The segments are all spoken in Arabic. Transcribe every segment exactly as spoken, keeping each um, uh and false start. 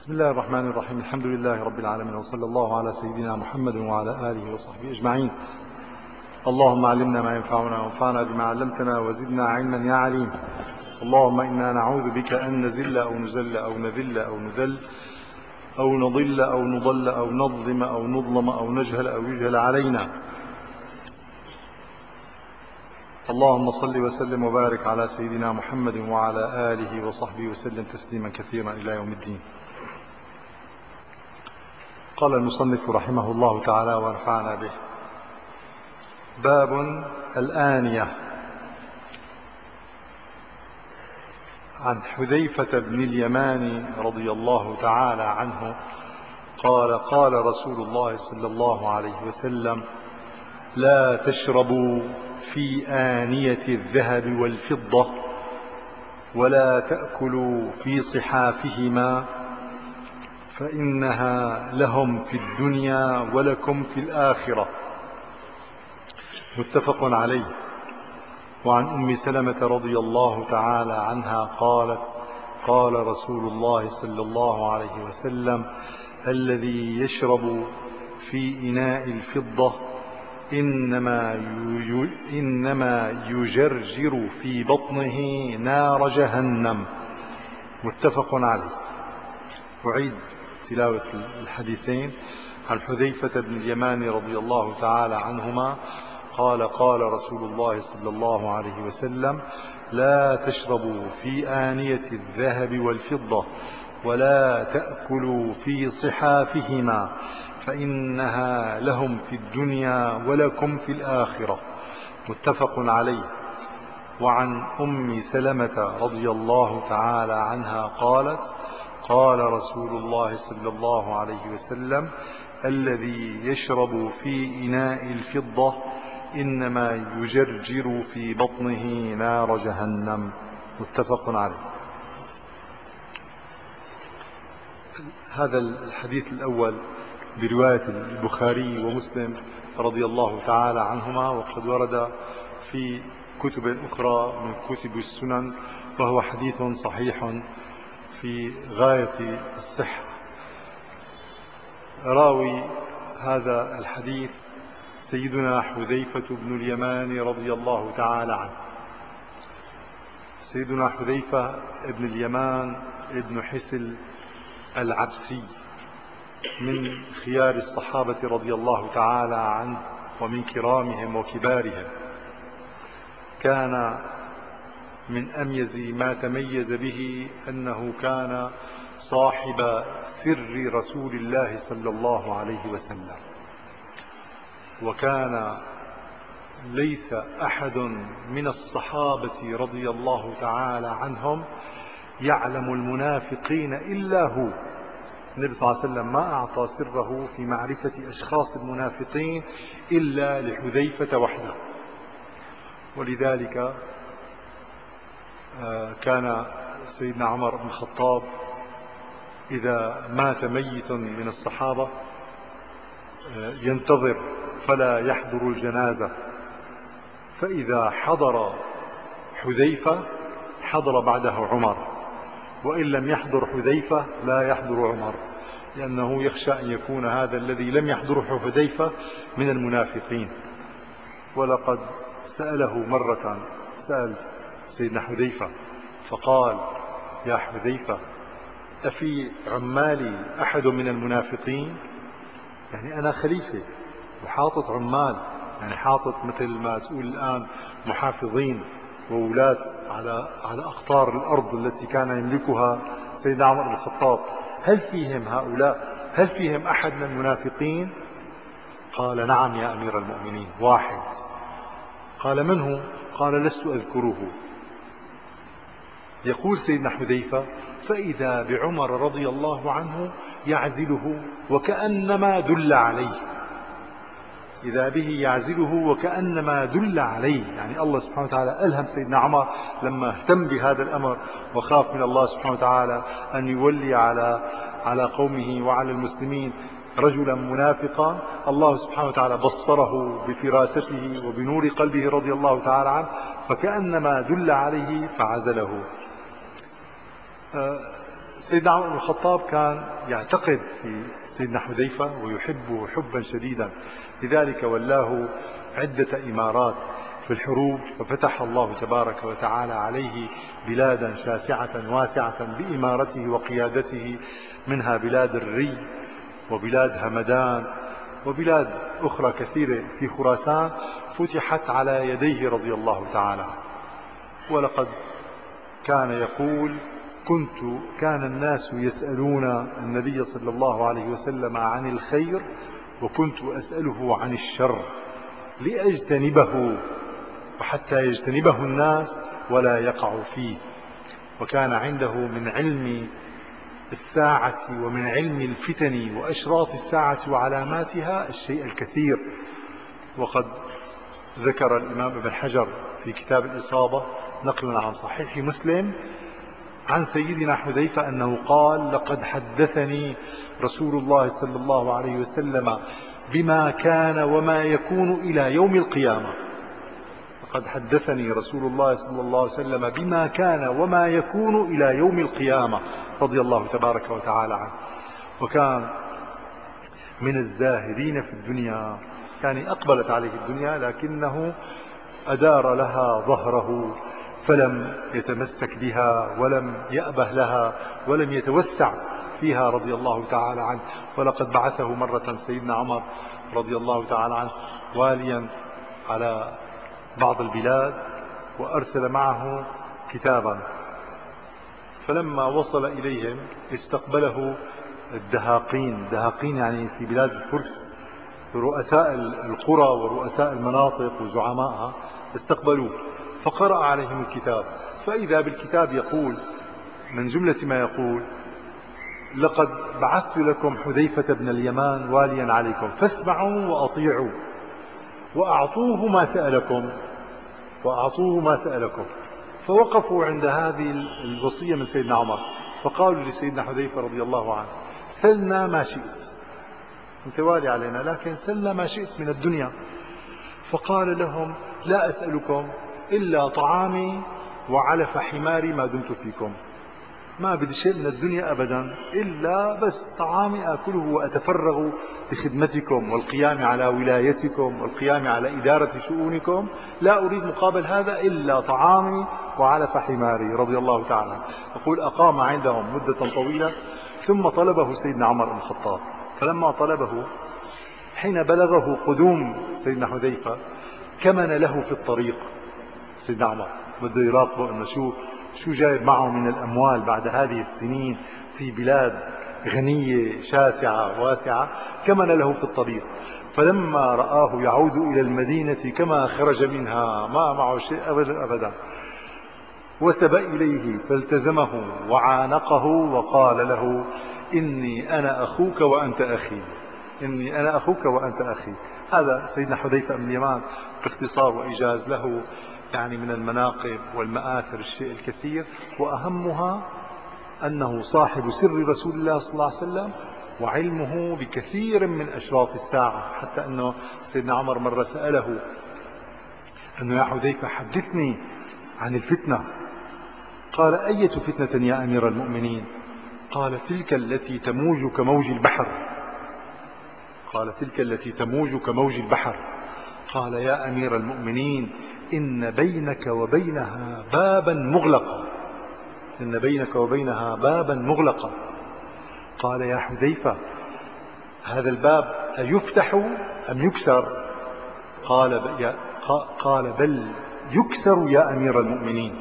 بسم الله الرحمن الرحيم. الحمد لله رب العالمين، وصلى الله على سيدنا محمد وعلى آله وصحبه أجمعين. اللهم علمنا ما ينفعنا وانفعنا بما علمتنا وزدنا علما يا عليم. اللهم إنا نعوذ بك أن نزل أو نزل أو نذل أو نذل أو نضل أو نضل أو نظلم أو نظلم أو نجهل أو يجهل علينا. اللهم صل وسلم وبارك على سيدنا محمد وعلى آله وصحبه وسلم تسليما كثيرا إلى يوم الدين. قال المصنف رحمه الله تعالى ونفعنا به: باب الآنية. عن حذيفة بن اليمان رضي الله تعالى عنه قال: قال رسول الله صلى الله عليه وسلم: لا تشربوا في آنية الذهب والفضة ولا تأكلوا في صحافهما فإنها لهم في الدنيا ولكم في الآخرة. متفق عليه. وعن أم سلمة رضي الله تعالى عنها قالت: قال رسول الله صلى الله عليه وسلم: الذي يشرب في إناء الفضة إنما إنما يجرجر في بطنه نار جهنم. متفق عليه. أعيد تلاوة الحديثين. عن حذيفة بن اليمان رضي الله تعالى عنهما قال: قال رسول الله صلى الله عليه وسلم: لا تشربوا في آنية الذهب والفضة ولا تأكلوا في صحافهما فإنها لهم في الدنيا ولكم في الآخرة. متفق عليه. وعن أم سلمة رضي الله تعالى عنها قالت: قال رسول الله صلى الله عليه وسلم: الذي يشرب في إناء الفضة إنما يجرجر في بطنه نار جهنم. متفق عليه. هذا الحديث الأول برواية البخاري ومسلم رضي الله تعالى عنهما، وقد ورد في كتب أخرى من كتب السنن، وهو حديث صحيح في غاية الصحة. راوي هذا الحديث سيدنا حذيفة بن اليمان رضي الله تعالى عنه. سيدنا حذيفة بن اليمان ابن حسل العبسي من خيار الصحابة رضي الله تعالى عنه ومن كرامهم وكبارهم. كان من أميز ما تميز به أنه كان صاحب سر رسول الله صلى الله عليه وسلم، وكان ليس أحد من الصحابة رضي الله تعالى عنهم يعلم المنافقين إلا هو. النبي صلى الله عليه وسلم ما أعطى سره في معرفة أشخاص المنافقين إلا لحذيفة وحده. ولذلك كان سيدنا عمر بن الخطاب إذا مات ميت من الصحابة ينتظر فلا يحضر الجنازة، فإذا حضر حذيفة حضر بعده عمر، وإن لم يحضر حذيفة لا يحضر عمر، لأنه يخشى أن يكون هذا الذي لم يحضره حذيفة من المنافقين. ولقد سأله مرة، سأل سيدنا حذيفة فقال: يا حذيفة، أفي عمالي أحد من المنافقين؟ يعني أنا خليفة وحاطط عمال، يعني حاطط مثل ما تقول الآن محافظين وولاة على على أقطار الأرض التي كان يملكها سيدنا عمر بن الخطاب، هل فيهم هؤلاء؟ هل فيهم أحد من المنافقين؟ قال: نعم يا أمير المؤمنين، واحد. قال: من هو؟ قال: لست أذكره. يقول سيدنا حذيفة: فإذا بعمر رضي الله عنه يعزله وكأنما دل عليه، إذا به يعزله وكأنما دل عليه. يعني الله سبحانه وتعالى ألهم سيدنا عمر لما اهتم بهذا الأمر وخاف من الله سبحانه وتعالى أن يولي على على قومه وعلى المسلمين رجلا منافقا، الله سبحانه وتعالى بصره بفراسته وبنور قلبه رضي الله تعالى عنه، فكأنما دل عليه فعزله. سيدنا عمر بن الخطاب كان يعتقد في سيدنا حذيفة ويحبه حبا شديدا، لذلك ولاه عدة إمارات في الحروب، ففتح الله تبارك وتعالى عليه بلادا شاسعة واسعة بإمارته وقيادته، منها بلاد الري وبلاد همدان وبلاد أخرى كثيرة في خراسان فتحت على يديه رضي الله تعالى عنه. ولقد كان يقول: كنت كان الناس يسألون النبي صلى الله عليه وسلم عن الخير وكنت أسأله عن الشر لأجتنبه وحتى يجتنبه الناس ولا يقع فيه. وكان عنده من علم الساعة ومن علم الفتن وأشراط الساعة وعلاماتها الشيء الكثير. وقد ذكر الإمام ابن حجر في كتاب الإصابة نقلا عن صحيح مسلم عن سيدنا حذيفة أنه قال: لقد حدثني رسول الله صلى الله عليه وسلم بما كان وما يكون إلى يوم القيامة. لقد حدثني رسول الله صلى الله عليه وسلم بما كان وما يكون إلى يوم القيامة رضي الله تبارك وتعالى عنه. وكان من الزاهدين في الدنيا، يعني أقبلت عليه الدنيا لكنه أدار لها ظهره فلم يتمسك بها ولم يأبه لها ولم يتوسع فيها رضي الله تعالى عنه. ولقد بعثه مرة سيدنا عمر رضي الله تعالى عنه واليا على بعض البلاد وأرسل معه كتابا، فلما وصل إليهم استقبله الدهاقين. دهاقين يعني في بلاد الفرس رؤساء القرى ورؤساء المناطق وزعمائها استقبلوه، فقرأ عليهم الكتاب، فإذا بالكتاب يقول من جملة ما يقول: لقد بعثت لكم حذيفة بن اليمان واليا عليكم فاسمعوا وأطيعوا وأعطوه ما سألكم وأعطوه ما سألكم. فوقفوا عند هذه الوصية من سيدنا عمر، فقالوا لسيدنا حذيفة رضي الله عنه: سلنا ما شئت، أنت والي علينا لكن سلنا ما شئت من الدنيا. فقال لهم: لا أسألكم إلا طعامي وعلف حماري ما دمت فيكم، ما بدي شيء من الدنيا أبدا إلا بس طعامي آكله وأتفرغ لخدمتكم والقيام على ولايتكم والقيام على إدارة شؤونكم، لا أريد مقابل هذا إلا طعامي وعلف حماري رضي الله تعالى. يقول: أقام عندهم مدة طويلة ثم طلبه سيدنا عمر بن الخطاب، فلما طلبه حين بلغه قدوم سيدنا حذيفة كمن له في الطريق. سيدنا عمر بده يراقبه انه شو شو جايب معه من الاموال بعد هذه السنين في بلاد غنية شاسعة واسعة، كمن له في الطريق. فلما رآه يعود إلى المدينة كما خرج منها ما معه شيء أبدا أبدا وثب إليه فالتزمه وعانقه وقال له: إني أنا أخوك وأنت أخي، إني أنا أخوك وأنت أخي. هذا سيدنا حذيفة بن اليمان باختصار وإيجاز، له يعني من المناقب والمآثر الشيء الكثير، وأهمها أنه صاحب سر رسول الله صلى الله عليه وسلم وعلمه بكثير من أشراط الساعة، حتى أنه سيدنا عمر مرة سأله أنه: يا حذيفة حدثني عن الفتنة. قال: أية فتنة يا أمير المؤمنين؟ قال: تلك التي تموج كموج البحر. قال: تلك التي تموج كموج البحر. قال: يا أمير المؤمنين إن بينك وبينها بابا مغلقا، إن بينك وبينها بابا مغلقا. قال: يا حذيفة هذا الباب أيفتح أم يكسر؟ قال: قال: بل يكسر يا أمير المؤمنين.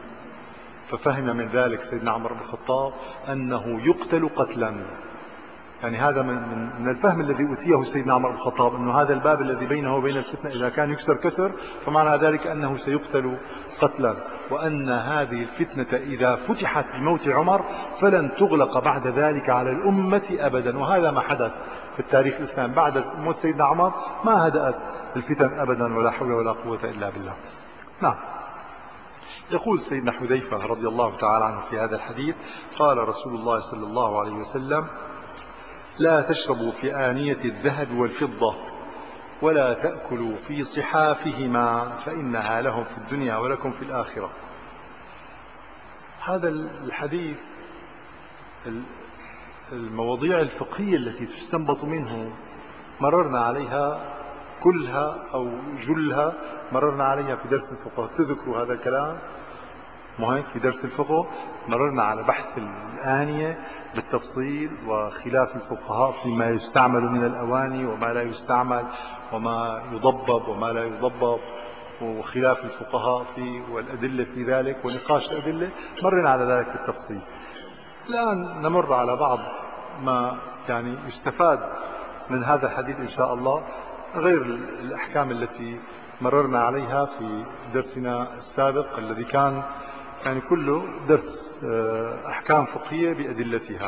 ففهم من ذلك سيدنا عمر بن الخطاب أنه يقتل قتلا، يعني هذا من من الفهم الذي أوتيه سيدنا عمر بن الخطاب، أنه هذا الباب الذي بينه وبين الفتنة إذا كان يكسر كسر فمعنى ذلك أنه سيقتل قتلا، وأن هذه الفتنة إذا فتحت بموت عمر فلن تغلق بعد ذلك على الأمة أبدا. وهذا ما حدث في التاريخ الإسلامي بعد موت سيدنا عمر، ما هدأت الفتن أبدا ولا حول ولا قوة إلا بالله. نعم. يقول سيدنا حذيفة رضي الله تعالى عنه في هذا الحديث: قال رسول الله صلى الله عليه وسلم: لا تشربوا في آنية الذهب والفضة ولا تأكلوا في صحافهما فإنها لهم في الدنيا ولكم في الآخرة. هذا الحديث المواضيع الفقهية التي تستنبط منه مررنا عليها كلها أو جلها، مررنا عليها في درس الفقه. تذكروا هذا الكلام مو هيك؟ في درس الفقه مررنا على بحث الآنية بالتفصيل وخلاف الفقهاء فيما يستعمل من الأواني وما لا يستعمل، وما يضبب وما لا يضبب، وخلاف الفقهاء فيه والأدلة في ذلك ونقاش الأدلة. مررنا على ذلك بالتفصيل. الآن نمر على بعض ما يعني يستفاد من هذا الحديث إن شاء الله، غير الأحكام التي مررنا عليها في درسنا السابق الذي كان يعني كله درس أحكام فقهية بأدلتها.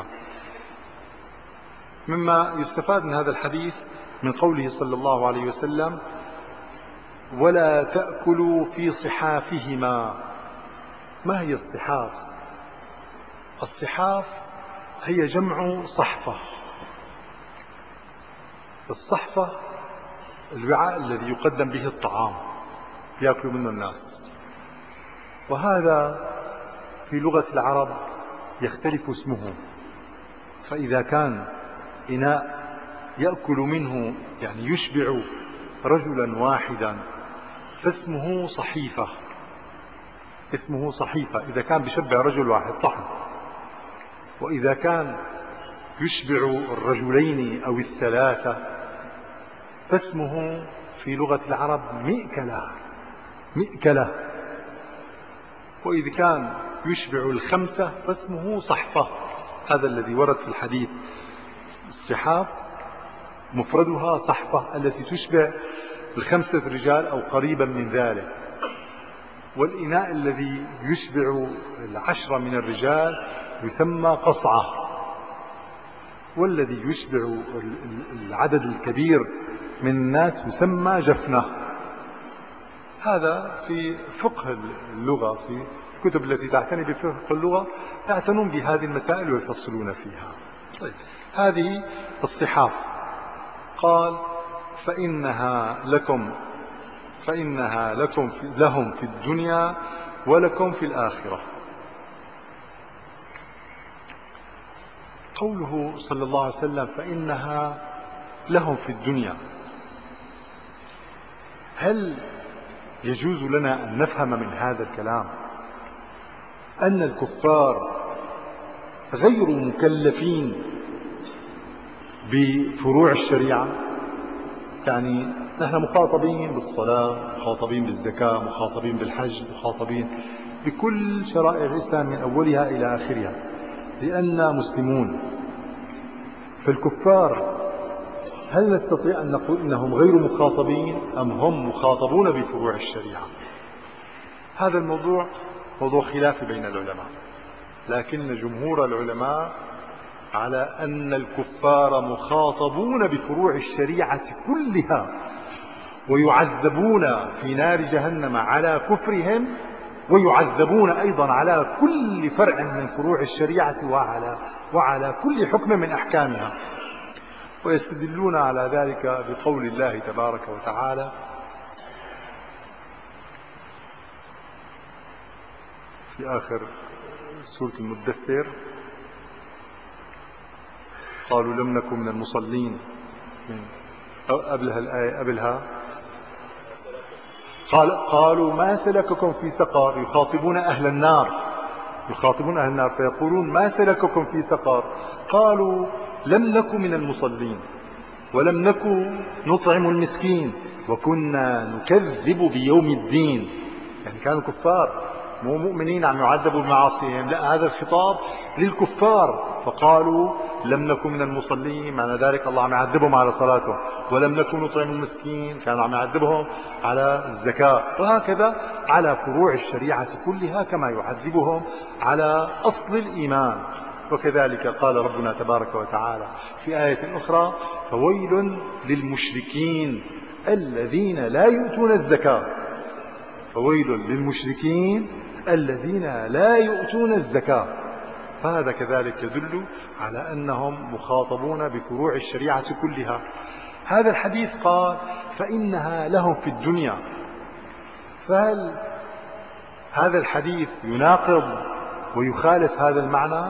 مما يستفاد من هذا الحديث من قوله صلى الله عليه وسلم: ولا تأكلوا في صحافهما. ما هي الصحاف؟ الصحاف هي جمع صحفة. الصحفة الوعاء الذي يقدم به الطعام يأكل منه الناس، وهذا في لغة العرب يختلف اسمه. فإذا كان إناء يأكل منه يعني يشبع رجلا واحدا فاسمه صحيفة. اسمه صحيفة إذا كان بيشبع رجل واحد صحن. وإذا كان يشبع الرجلين أو الثلاثة فاسمه في لغة العرب مئكلة. مئكلة. وإذا كان يشبع الخمسة فاسمه صحفة. هذا الذي ورد في الحديث. الصحاف مفردها صحفة التي تشبع الخمسة رجال أو قريبا من ذلك. والإناء الذي يشبع العشرة من الرجال يسمى قصعة. والذي يشبع العدد الكبير من الناس يسمى جفنة. هذا في فقه اللغة، في الكتب التي تعتني بفقه اللغة يعتنون بهذه المسائل ويفصلون فيها. طيب، هذه الصحاف. قال: فإنها لكم فإنها لكم في لهم في الدنيا ولكم في الآخرة. قوله صلى الله عليه وسلم فإنها لهم في الدنيا، هل يجوز لنا أن نفهم من هذا الكلام أن الكفار غير مكلفين بفروع الشريعة؟ يعني نحن مخاطبين بالصلاة، مخاطبين بالزكاة، مخاطبين بالحج، مخاطبين بكل شرائع الإسلام من أولها إلى آخرها لأننا مسلمون. فالكفار هل نستطيع أن نقول إنهم غير مخاطبين أم هم مخاطبون بفروع الشريعة؟ هذا الموضوع موضوع خلافي بين العلماء، لكن جمهور العلماء على أن الكفار مخاطبون بفروع الشريعة كلها، ويعذبون في نار جهنم على كفرهم، ويعذبون أيضا على كل فرع من فروع الشريعة وعلى, وعلى كل حكم من أحكامها. ويستدلون على ذلك بقول الله تبارك وتعالى في آخر سورة المدثر: قالوا لم نكن من المصلين. من قبلها الآية قبلها قال قالوا ما سلككم في سقر. يخاطبون أهل النار يخاطبون أهل النار فيقولون ما سلككم في سقر؟ قالوا لم نكن من المصلين ولم نكن نطعم المسكين وكنا نكذب بيوم الدين. يعني كانوا كفار مو مؤمنين عم يعذبوا بمعاصيهم، لا، هذا الخطاب للكفار. فقالوا لم نكن من المصلين، معنى ذلك الله عم يعذبهم على صلاتهم. ولم نكن نطعم المسكين، كان عم يعذبهم على الزكاة. وهكذا على فروع الشريعة كلها كما يعذبهم على أصل الإيمان. وكذلك قال ربنا تبارك وتعالى في آية أخرى: فويل للمشركين الذين لا يؤتون الزكاة. فويل للمشركين الذين لا يؤتون الزكاة. فهذا كذلك يدل على أنهم مخاطبون بفروع الشريعة كلها. هذا الحديث قال فإنها لهم في الدنيا. فهل هذا الحديث يناقض ويخالف هذا المعنى؟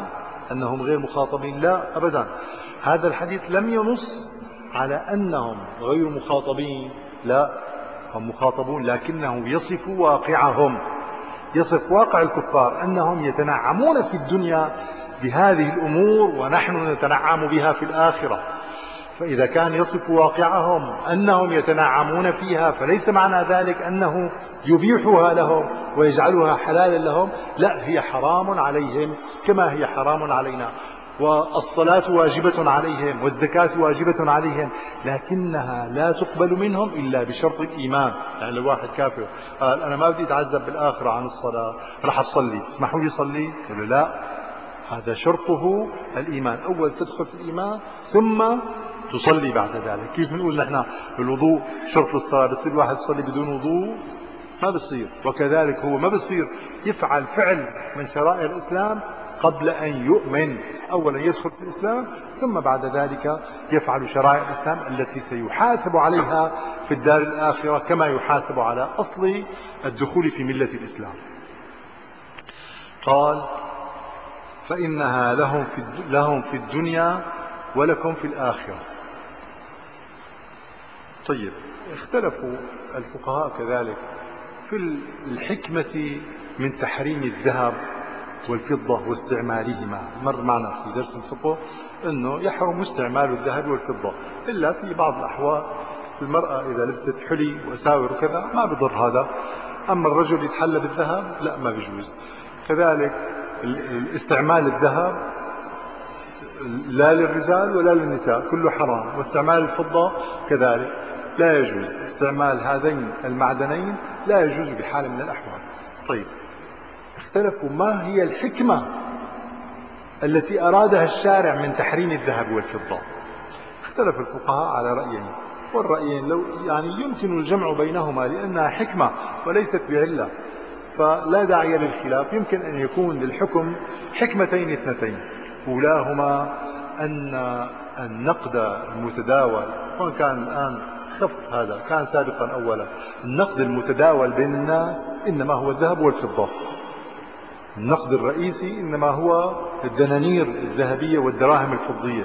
أنهم غير مخاطبين؟ لا أبدا، هذا الحديث لم ينص على أنهم غير مخاطبين، لا، هم مخاطبون، لكنه يصف واقعهم، يصف واقع الكفار أنهم يتنعمون في الدنيا بهذه الأمور ونحن نتنعم بها في الآخرة. فإذا كان يصف واقعهم أنهم يتنعمون فيها، فليس معنى ذلك أنه يبيحها لهم ويجعلها حلالا لهم، لا، هي حرام عليهم كما هي حرام علينا. والصلاة واجبة عليهم والزكاة واجبة عليهم، لكنها لا تقبل منهم إلا بشرط الإيمان. يعني لو واحد كافر قال أنا ما بدي أتعذب بالآخرة عن الصلاة، راح أصلي، تسمحوا لي صلي؟ يقول لا، هذا شرطه الإيمان، أول تدخل في الإيمان ثم تصلي بعد ذلك. كيف نقول نحن الوضوء شرط الصلاة، بس الواحد يصلي بدون وضوء؟ ما بصير. وكذلك هو ما بصير يفعل فعل من شرائع الإسلام قبل أن يؤمن، أولا يدخل في الإسلام ثم بعد ذلك يفعل شرائع الإسلام التي سيحاسب عليها في الدار الآخرة كما يحاسب على أصل الدخول في ملة الإسلام. قال فإنها لهم في لهم في الدنيا ولكم في الآخرة. طيب، اختلفوا الفقهاء كذلك في الحكمة من تحريم الذهب والفضة واستعمالهما. مر معنا في درس الفقه أنه يحرم استعمال الذهب والفضة إلا في بعض الأحوال. المرأة إذا لبست حلي وساور وكذا ما بضر هذا، أما الرجل يتحلى بالذهب لا، ما بيجوز. كذلك استعمال الذهب لا للرجال ولا للنساء، كله حرام. واستعمال الفضة كذلك لا يجوز، استعمال هذين المعدنين لا يجوز بحال من الأحوال. طيب، اختلفوا ما هي الحكمة التي أرادها الشارع من تحريم الذهب والفضة. اختلف الفقهاء على رأيين، والرأيين لو يعني يمكن الجمع بينهما لأنها حكمة وليست بعلة، فلا داعي للخلاف. يمكن أن يكون للحكم حكمتين اثنتين، أولاهما أن النقد المتداول، وإن كان الآن خف هذا، كان سابقا أولا، النقد المتداول بين الناس إنما هو الذهب والفضة. النقد الرئيسي إنما هو الدنانير الذهبية والدراهم الفضية.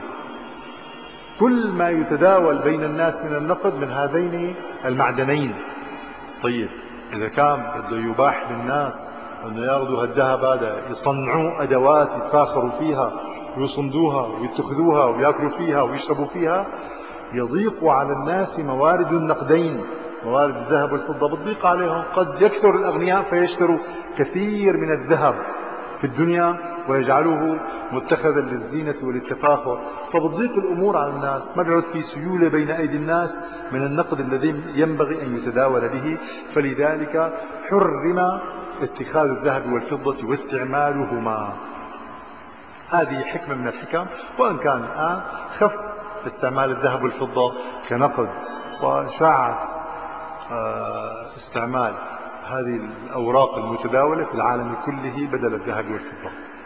كل ما يتداول بين الناس من النقد من هذين المعدنين. طيب، إذا كان بده يباح للناس أنه ياخذوا هالذهب هذا يصنعوا أدوات يتفاخروا فيها ويصندوها ويتخذوها ويأكلوا فيها ويشربوا فيها، يضيق على الناس موارد النقدين، موارد الذهب والفضة بتضيق عليهم. قد يكثر الأغنياء فيشتروا كثير من الذهب في الدنيا ويجعلوه متخذا للزينة وللتفاخر، فبتضيق الأمور على الناس، ما بيعود في سيولة بين أيدي الناس من النقد الذي ينبغي أن يتداول به. فلذلك حرم اتخاذ الذهب والفضة واستعمالهما. هذه حكمة من الحكم، وإن كان الآن خف استعمال الذهب والفضة كنقد، وشاعت استعمال هذه الأوراق المتداولة في العالم كله بدل الذهب والفضة.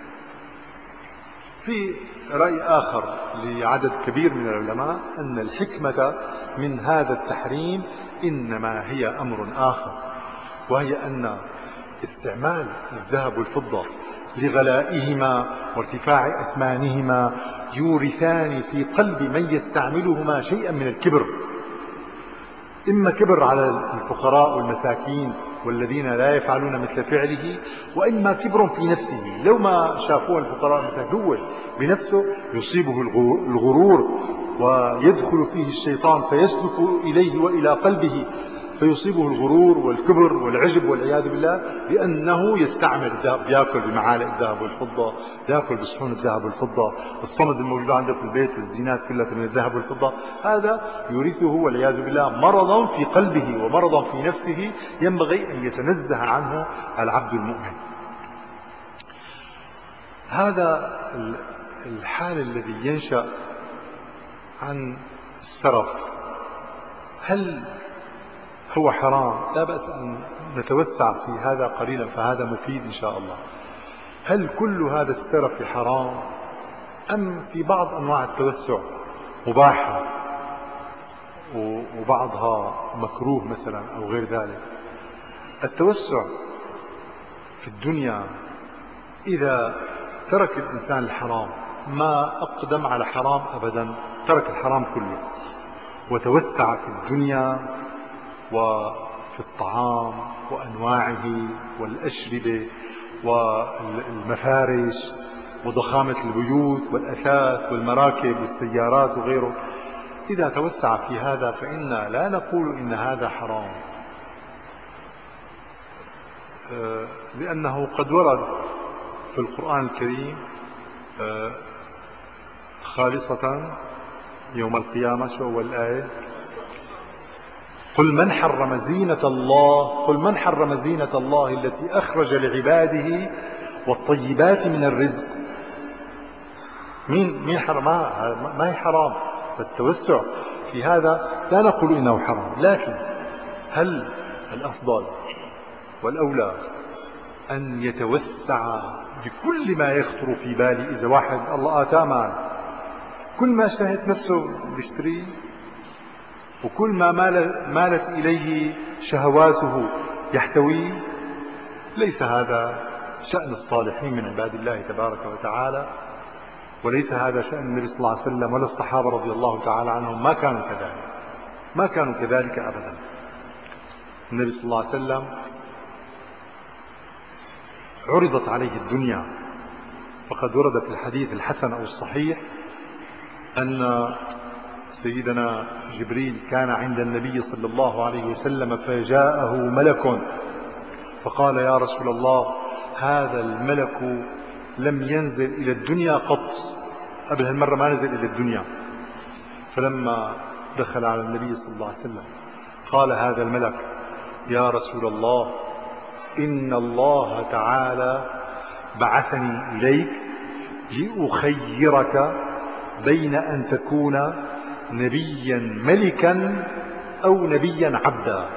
في رأي آخر لعدد كبير من العلماء أن الحكمة من هذا التحريم إنما هي أمر آخر، وهي أن استعمال الذهب والفضة لغلائهما وارتفاع أثمانهما يورثان في قلب من يستعملهما شيئا من الكبر، إما كبر على الفقراء والمساكين والذين لا يفعلون مثل فعله، وإما كبر في نفسه. لو ما شافوه الفقراء والمساكين هو بنفسه يصيبه الغرور ويدخل فيه الشيطان فيسلك إليه وإلى قلبه، فيصيبه الغرور والكبر والعجب والعياذ بالله، لأنه يستعمل الذهب، يأكل بمعالق الذهب والفضة، يأكل بصحون الذهب والفضة، الصمد الموجود عنده في البيت الزينات كلها من الذهب والفضة. هذا يورثه والعياذ بالله مرضا في قلبه ومرضا في نفسه ينبغي أن يتنزه عنه العبد المؤمن. هذا الحال الذي ينشأ عن السرف، هل هو حرام؟ لا بأس أن نتوسع في هذا قليلا، فهذا مفيد إن شاء الله. هل كل هذا السرف حرام أم في بعض أنواع التوسع مباحة وبعضها مكروه مثلا أو غير ذلك؟ التوسع في الدنيا إذا ترك الإنسان الحرام، ما أقدم على حرام أبدا، ترك الحرام كله وتوسع في الدنيا وفي الطعام وأنواعه والأشربة والمفارش وضخامة البيوت والأثاث والمراكب والسيارات وغيره. إذا توسع في هذا فإنا لا نقول إن هذا حرام، لأنه قد ورد في القرآن الكريم خالصة يوم القيامة. شو أول الآية؟ قل من حرم زينة الله قل من حرم زينة الله التي أخرج لعباده والطيبات من الرزق. مين مين حرمها؟ ما هي حرام. فالتوسع في هذا لا نقول إنه حرام، لكن هل الأفضل والأولى أن يتوسع بكل ما يخطر في باله؟ إذا واحد الله آتاه مال، كل ما اشتهت نفسه بيشتريه، وكل ما مالت إليه شهواته يحتويه. ليس هذا شأن الصالحين من عباد الله تبارك وتعالى، وليس هذا شأن النبي صلى الله عليه وسلم ولا الصحابة رضي الله تعالى عنهم. ما كانوا كذلك، ما كانوا كذلك أبدا. النبي صلى الله عليه وسلم عرضت عليه الدنيا، وقد ورد في الحديث الحسن أو الصحيح أن سيدنا جبريل كان عند النبي صلى الله عليه وسلم فجاءه ملك فقال: يا رسول الله، هذا الملك لم ينزل إلى الدنيا قط، قبل هالمرة ما نزل إلى الدنيا. فلما دخل على النبي صلى الله عليه وسلم قال هذا الملك: يا رسول الله، إن الله تعالى بعثني إليك لأخيرك بين أن تكون نبيا ملكا أو نبيا عبدا.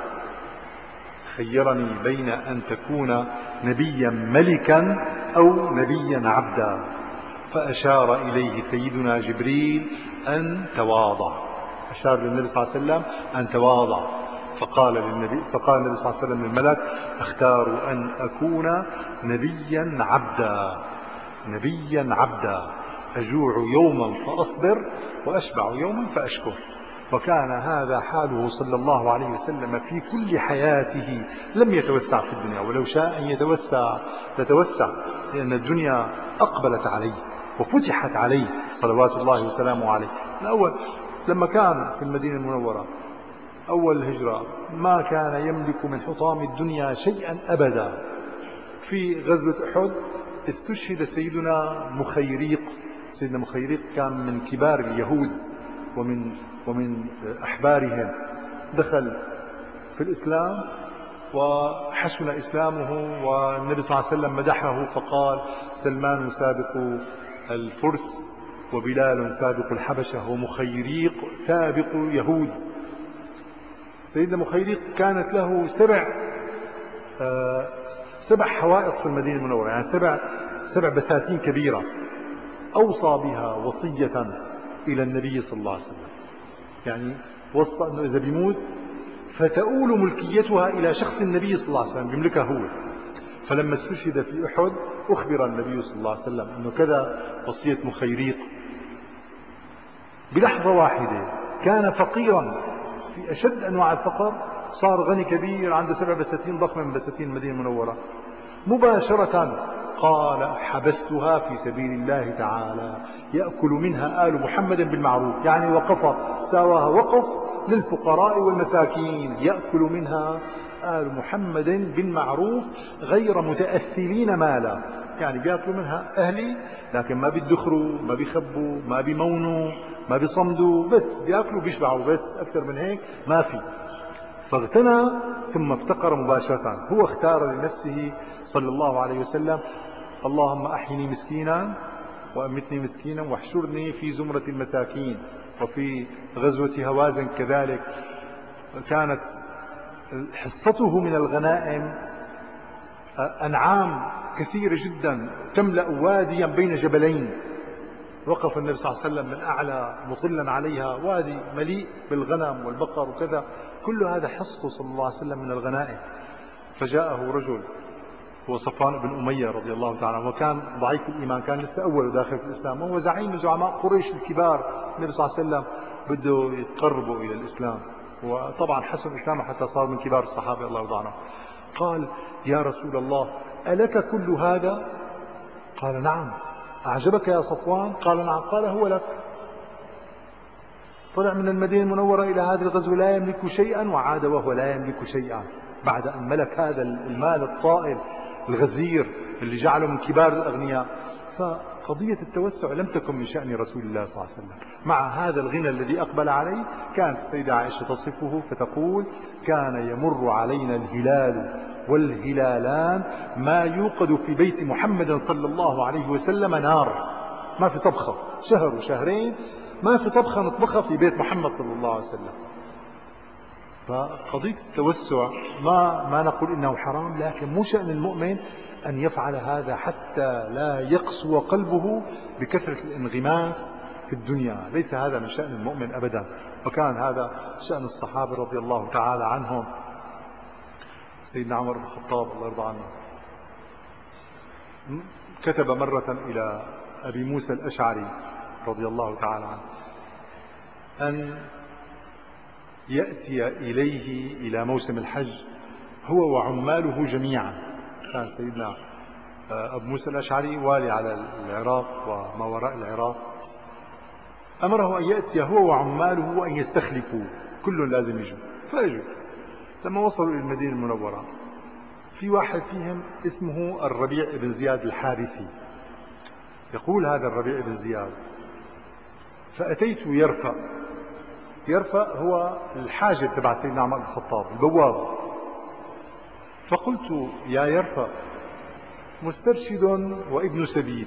خيرني بين أن تكون نبيا ملكا أو نبيا عبدا. فأشار إليه سيدنا جبريل أن تواضع، أشار للنبي صلى الله عليه وسلم أن تواضع. فقال للنبي فقال النبي صلى الله عليه وسلم للملك: أختار أن أكون نبيا عبدا، نبيا عبدا، أجوع يوما فأصبر وأشبع يوما فأشكر. وكان هذا حاله صلى الله عليه وسلم في كل حياته، لم يتوسع في الدنيا، ولو شاء أن يتوسع لتوسع، لأن الدنيا أقبلت عليه وفتحت عليه صلوات الله وسلامه عليه. الأول لما كان في المدينة المنورة أول الهجرة ما كان يملك من حطام الدنيا شيئا أبدا. في غزوة أحد استشهد سيدنا مخيريق. سيدنا مخيريق كان من كبار اليهود ومن ومن أحبارهم، دخل في الإسلام وحسن إسلامه، والنبي صلى الله عليه وسلم مدحه فقال: سلمان سابق الفرس وبلال سابق الحبشة ومخيريق سابق يهود. سيدنا مخيريق كانت له سبع آه سبع حوائط في المدينة المنورة، يعني سبع سبع بساتين كبيرة، أوصى بها وصية إلى النبي صلى الله عليه وسلم. يعني وصى أنه إذا بيموت فتؤول ملكيتها إلى شخص النبي صلى الله عليه وسلم، بيملكها هو. فلما استشهد في أحد أخبر النبي صلى الله عليه وسلم أنه كذا وصية مخيريق. بلحظة واحدة كان فقيرا في أشد أنواع الفقر، صار غني كبير، عنده سبع بساتين ضخمة من بساتين المدينة المنورة. مباشرة قال: حبستها في سبيل الله تعالى يأكل منها آل محمد بالمعروف. يعني وقف، ساواها وقف للفقراء والمساكين، يأكل منها آل محمد بالمعروف غير متأثلين مالا. يعني بيأكلوا منها أهلي، لكن ما بيدخروا، ما بيخبوا، ما بيمونوا، ما بيصمدوا، بس بيأكلوا بيشبعوا، بس أكثر من هيك ما في. فاغتنى ثم افتقر مباشرة. هو اختار لنفسه صلى الله عليه وسلم: اللهم أحيني مسكينا وأمتني مسكينا واحشرني في زمرة المساكين. وفي غزوة هوازن كذلك كانت حصته من الغنائم أنعام كثيرة جدا تملأ واديا بين جبلين. وقف النبي صلى الله عليه وسلم من أعلى مطلا عليها، وادي مليء بالغنم والبقر وكذا، كل هذا حصته صلى الله عليه وسلم من الغنائم. فجاءه رجل هو صفوان بن أمية رضي الله تعالى عنه، وكان ضعيف الإيمان، كان لسه أول داخل في الإسلام، وهو زعيم من زعماء قريش الكبار. النبي صلى الله عليه وسلم بده يتقربوا إلى الإسلام، وطبعا حسن إسلامه حتى صار من كبار الصحابة الله يرضى عنهم. قال: يا رسول الله ألك كل هذا؟ قال: نعم. أعجبك يا صفوان؟ قال: نعم. قال: هو لك. طلع من المدينة المنورة إلى هذا الغزو لا يملك شيئا، وعاد وهو لا يملك شيئا بعد أن ملك هذا المال الطائل الغزير اللي جعله من كبار الأغنياء. فقضية التوسع لم تكن من شأن رسول الله صلى الله عليه وسلم. مع هذا الغنى الذي أقبل عليه، كانت السيدة عائشة تصفه فتقول: كان يمر علينا الهلال والهلالان ما يوقد في بيت محمد صلى الله عليه وسلم نار، ما في طبخة، شهر وشهرين ما في طبخة نطبخها في بيت محمد صلى الله عليه وسلم. فقضية التوسع ما ما نقول إنه حرام، لكن مو شأن المؤمن أن يفعل هذا حتى لا يقسو قلبه بكثرة الانغماس في الدنيا. ليس هذا من شأن المؤمن أبدا، وكان هذا شأن الصحابة رضي الله تعالى عنهم. سيدنا عمر بن الخطاب الله يرضى عنه كتب مرة إلى أبي موسى الأشعري رضي الله تعالى عنه أن يأتي إليه إلى موسم الحج هو وعماله جميعا. كان سيدنا أبو موسى الأشعري والي على العراق وما وراء العراق، أمره أن يأتي هو وعماله وأن يستخلفوا، كل لازم يجوا. فأجوا. لما وصلوا إلى المدينة المنورة، في واحد فيهم اسمه الربيع بن زياد الحارثي. يقول هذا الربيع بن زياد: فأتيت يرفع. يرفع هو الحاجب تبع سيدنا عمر بن الخطاب، البواب. فقلت: يا يرفع، مسترشد وابن سبيل،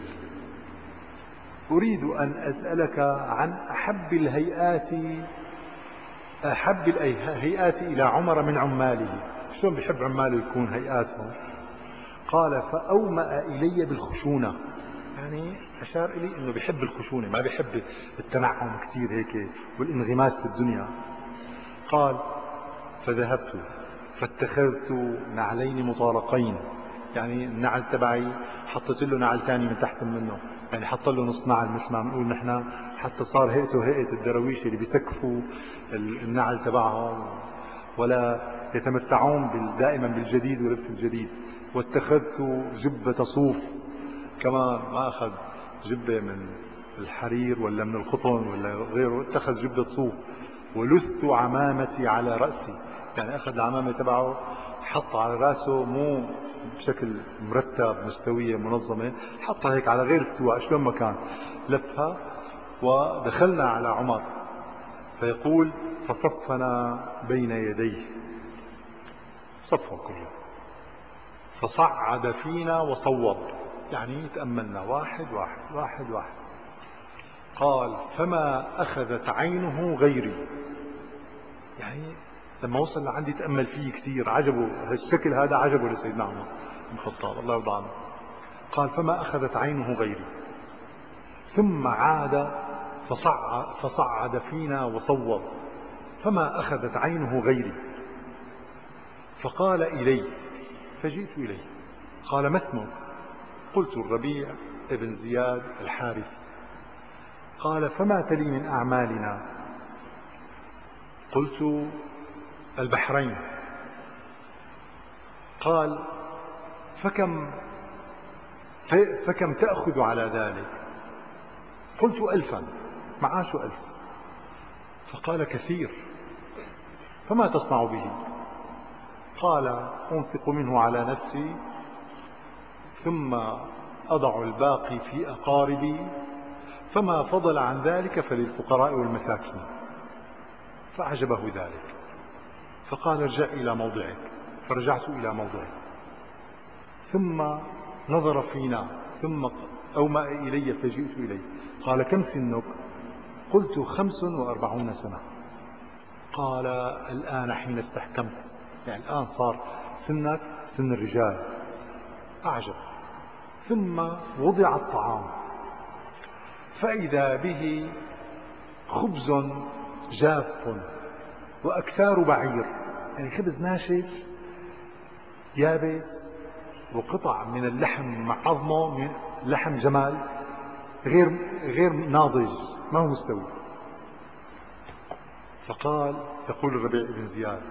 أريد أن أسألك عن أحب الهيئات أحب الهيئات إلى عمر من عماله. شلون بيحب عماله يكون هيئاتهم؟ قال: فأومأ إلي بالخشونة، يعني أشار إلي أنه بيحب الخشونة، ما بيحب التنعم كثير هيك والانغماس في الدنيا. قال: فذهبت فاتخذت نعلين مطارقين، يعني النعل تبعي حطيت له نعل ثاني من تحت منه، يعني حط له نص نعل مثل ما بنقول نحن، حتى صار هيئته هيئة الدرويش اللي بيسكفوا النعل تبعهم ولا يتمتعون دائما بالجديد ولبس الجديد. واتخذت جبة صوف كمان، ما أخذ جبة من الحرير ولا من القطن ولا غيره، اتخذ جبة صوف. ولثت عمامتي على رأسي، يعني أخذ العمامة تبعه حط على رأسه مو بشكل مرتب مستوية منظمة، حطها هيك على غير استواء شلون ما كان، لفها. ودخلنا على عمر، فيقول: فصفنا بين يديه، صفه كله، فصعد فينا وصوب، يعني تأملنا واحد واحد واحد واحد. قال: فما أخذت عينه غيري، يعني لما وصل لعندي تأمل فيه كثير، عجبه هالشكل هذا، عجبه لسيدنا عمر بن الخطاب الله يرضى عنه. قال: فما أخذت عينه غيري. ثم عاد فصعد, فصعد فينا وصوب، فما أخذت عينه غيري. فقال: إلي. فجئت إليه. قال: ما اسمك؟ قلت: الربيع ابن زياد الحارثي. قال: فما تلي من أعمالنا؟ قلت: البحرين. قال: فكم فكم تأخذ على ذلك؟ قلت: ألفا، معاش ألف. فقال: كثير، فما تصنع به؟ قال: أنفق منه على نفسي، ثم أضع الباقي في أقاربي، فما فضل عن ذلك فللفقراء والمساكين. فأعجبه ذلك، فقال: ارجع إلى موضعك. فرجعت إلى موضعي. ثم نظر فينا، ثم أومأ إلي فجئت إليه. قال: كم سنك؟ قلت: خمس وأربعون سنة. قال: الآن حين استحكمت، يعني الآن صار سنك سن الرجال. أعجب. ثم وضع الطعام، فإذا به خبز جاف وأكثار بعير، يعني خبز ناشف يابس وقطع من اللحم مع عظمه من لحم جمال غير غير ناضج، ما هو مستوي. فقال، يقول الربيع بن زياد: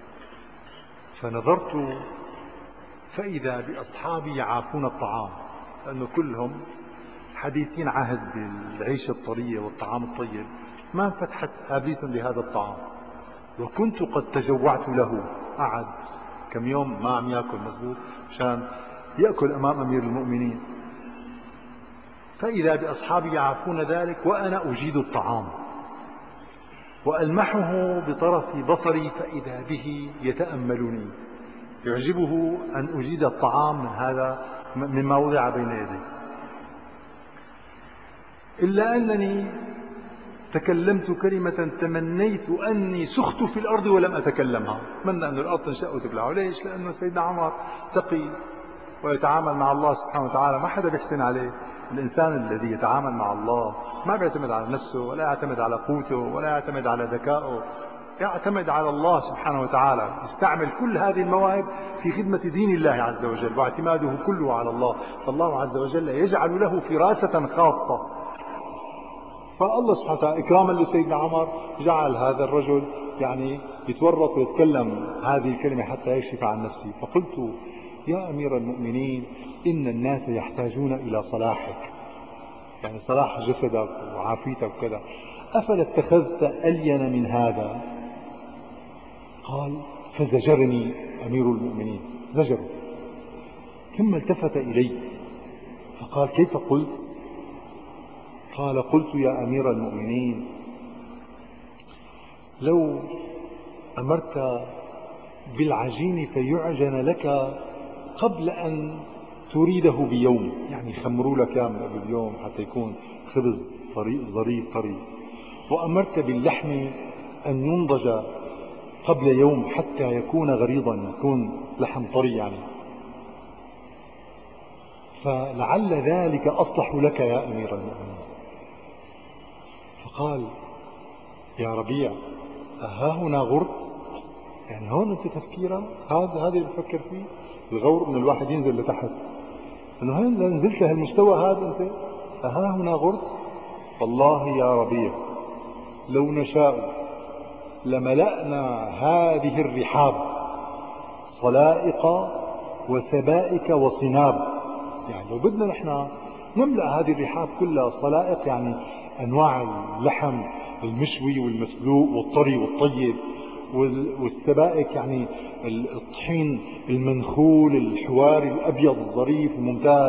فنظرت فإذا بأصحابي يعافون الطعام، لأنه كلهم حديثين عهد بالعيشة الطرية والطعام الطيب، ما انفتحت قابلتهم لهذا الطعام، وكنت قد تجوعت له. قعد كم يوم ما عم ياكل مزبوط مشان يأكل أمام أمير المؤمنين. فإذا بأصحابي يعافون ذلك وأنا أجيد الطعام، وألمحه بطرف بصري فإذا به يتأملني، يعجبه أن أجيد الطعام من هذا مما وضع بين يدي. إلا أنني تكلمت كلمة تمنيت أني سخت في الأرض ولم أتكلمها. أتمنى أن الأرض تنشأ وتبلعه. ليش؟ لأنه سيدنا عمر تقي ويتعامل مع الله سبحانه وتعالى، ما حدا بيحسن عليه. الإنسان الذي يتعامل مع الله ما بيعتمد على نفسه، ولا يعتمد على قوته، ولا يعتمد على ذكائه، يعتمد على الله سبحانه وتعالى. يستعمل كل هذه المواهب في خدمة دين الله عز وجل، واعتماده كله على الله. فالله عز وجل يجعل له فراسة خاصة. فالله سبحانه وتعالى إكراما لسيدنا عمر جعل هذا الرجل يعني يتورط ويتكلم هذه الكلمة حتى يكشف عن نفسه. فقلت: يا أمير المؤمنين، إن الناس يحتاجون إلى صلاحك، يعني صلاح جسدك وعافيتك وكذا، أفلا اتخذت ألين من هذا؟ قال: فزجرني أمير المؤمنين، زجر. ثم التفت إلي فقال: كيف قلت؟ قال: قلت يا أمير المؤمنين، لو أمرت بالعجين فيعجن لك قبل أن تريده بيوم، يعني خمروا لك اياه قبل بيوم حتى يكون خبز طري ظريف طري، وأمرت باللحم أن ينضج قبل يوم حتى يكون غريضا، يكون لحم طري يعني، فلعل ذلك أصلح لك يا أمير المؤمنين. فقال: يا ربيع، ها هنا غرت؟ يعني هون أنت تفكيرا هذا هذا اللي بفكر فيه. الغور من الواحد ينزل لتحت، انه هين نزلت هالمستوى هذا انت ها هنا غرت؟ والله يا ربيع، لو نشاء لملأنا هذه الرحاب صلائق وسبائك وصناب. يعني لو بدنا نحن نملأ هذه الرحاب كلها صلائق، يعني انواع اللحم المشوي والمسلوق والطري والطيب، والسبائك يعني الطحين المنخول الحواري الأبيض الظريف الممتاز،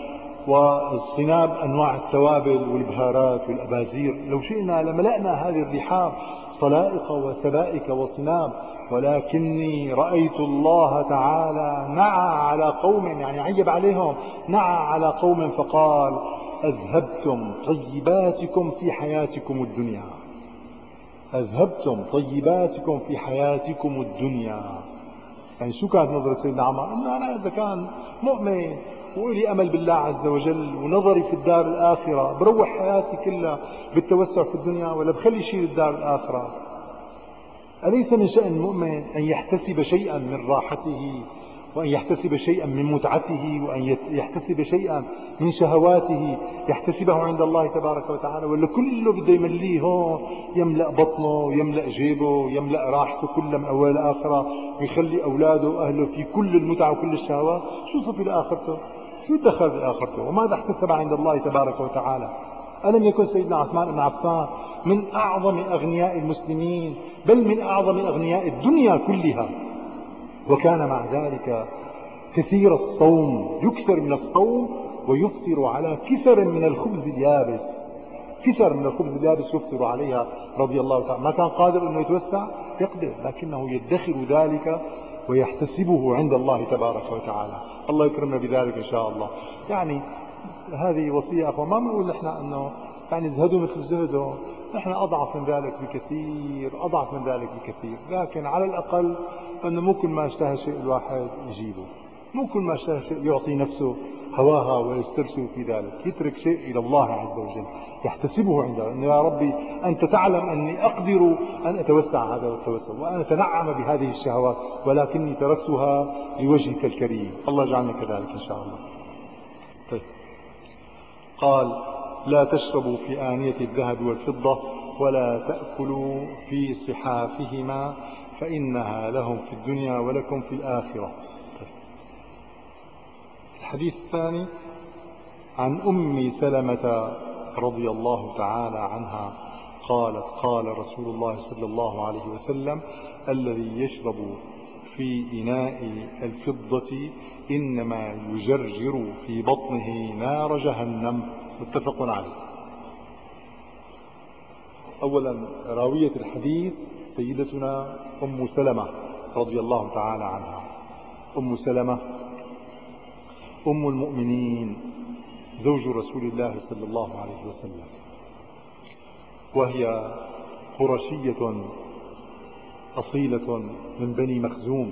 والصناب أنواع التوابل والبهارات والأبازير. لو شئنا لملأنا هذه الرحاب صلائق وسبائك وصناب، ولكني رأيت الله تعالى نعى على قوم، يعني عيب عليهم، نعى على قوم فقال: أذهبتم طيباتكم في حياتكم الدنيا، أذهبتم طيباتكم في حياتكم الدنيا. يعني شو كانت نظرة سيدنا عمر؟ إنه أنا إذا كان مؤمن وإلي أمل بالله عز وجل ونظري في الدار الآخرة، بروح حياتي كلها بالتوسع في الدنيا، ولا بخلي شيء للدار الآخرة؟ أليس من شأن المؤمن أن يحتسب شيئا من راحته، وأن يحتسب شيئا من متعته، وأن يحتسب شيئا من شهواته يحتسبه عند الله تبارك وتعالى؟ ولا كله بده يمليه هون، يملأ بطنه ويملأ جيبه ويملأ راحته كلها من أول لآخرة، ويخلي أولاده وأهله في كل المتعة وكل الشهوات؟ شو صفي لآخرته؟ شو دخل بآخرته؟ وماذا احتسب عند الله تبارك وتعالى؟ ألم يكن سيدنا عثمان بن عفان من أعظم أغنياء المسلمين، بل من أعظم أغنياء الدنيا كلها، وكان مع ذلك كثير الصوم، يكثر من الصوم ويفطر على كسر من الخبز اليابس، كسر من الخبز اليابس يفطر عليها رضي الله تعالى. ما كان قادر أنه يتوسع، يقدر، لكنه يدخر ذلك ويحتسبه عند الله تبارك وتعالى. الله يكرمنا بذلك إن شاء الله. يعني هذه وصية أخوة، ما بنقول نحن أنه يعني زهدوا مثل زهدوا، نحن أضعف من ذلك بكثير، أضعف من ذلك بكثير، لكن على الأقل أنه مو كل ما اشتهى شيء الواحد يجيبه. مو كل ما اشتهى شيء يعطي نفسه هواها ويسترسل في ذلك، يترك شيء إلى الله عز وجل يحتسبه عنده، أنه يا ربي أنت تعلم أني أقدر أن أتوسع هذا والتوسع وأن أتنعم بهذه الشهوات، ولكني تركتها لوجهك الكريم. الله يجعلنا كذلك إن شاء الله. طيب. قال: لا تشربوا في آنية الذهب والفضة ولا تأكلوا في صحافهما فإنها لهم في الدنيا ولكم في الآخرة. الحديث الثاني عن أم سلمة رضي الله تعالى عنها قالت: قال رسول الله صلى الله عليه وسلم: الذي يشرب في إناء الفضة إنما يجرجر في بطنه نار جهنم. متفق عليه. أولا، راوية الحديث سيدتنا أم سلمة رضي الله تعالى عنها. أم سلمة أم المؤمنين، زوج رسول الله صلى الله عليه وسلم، وهي قرشية أصيلة من بني مخزوم،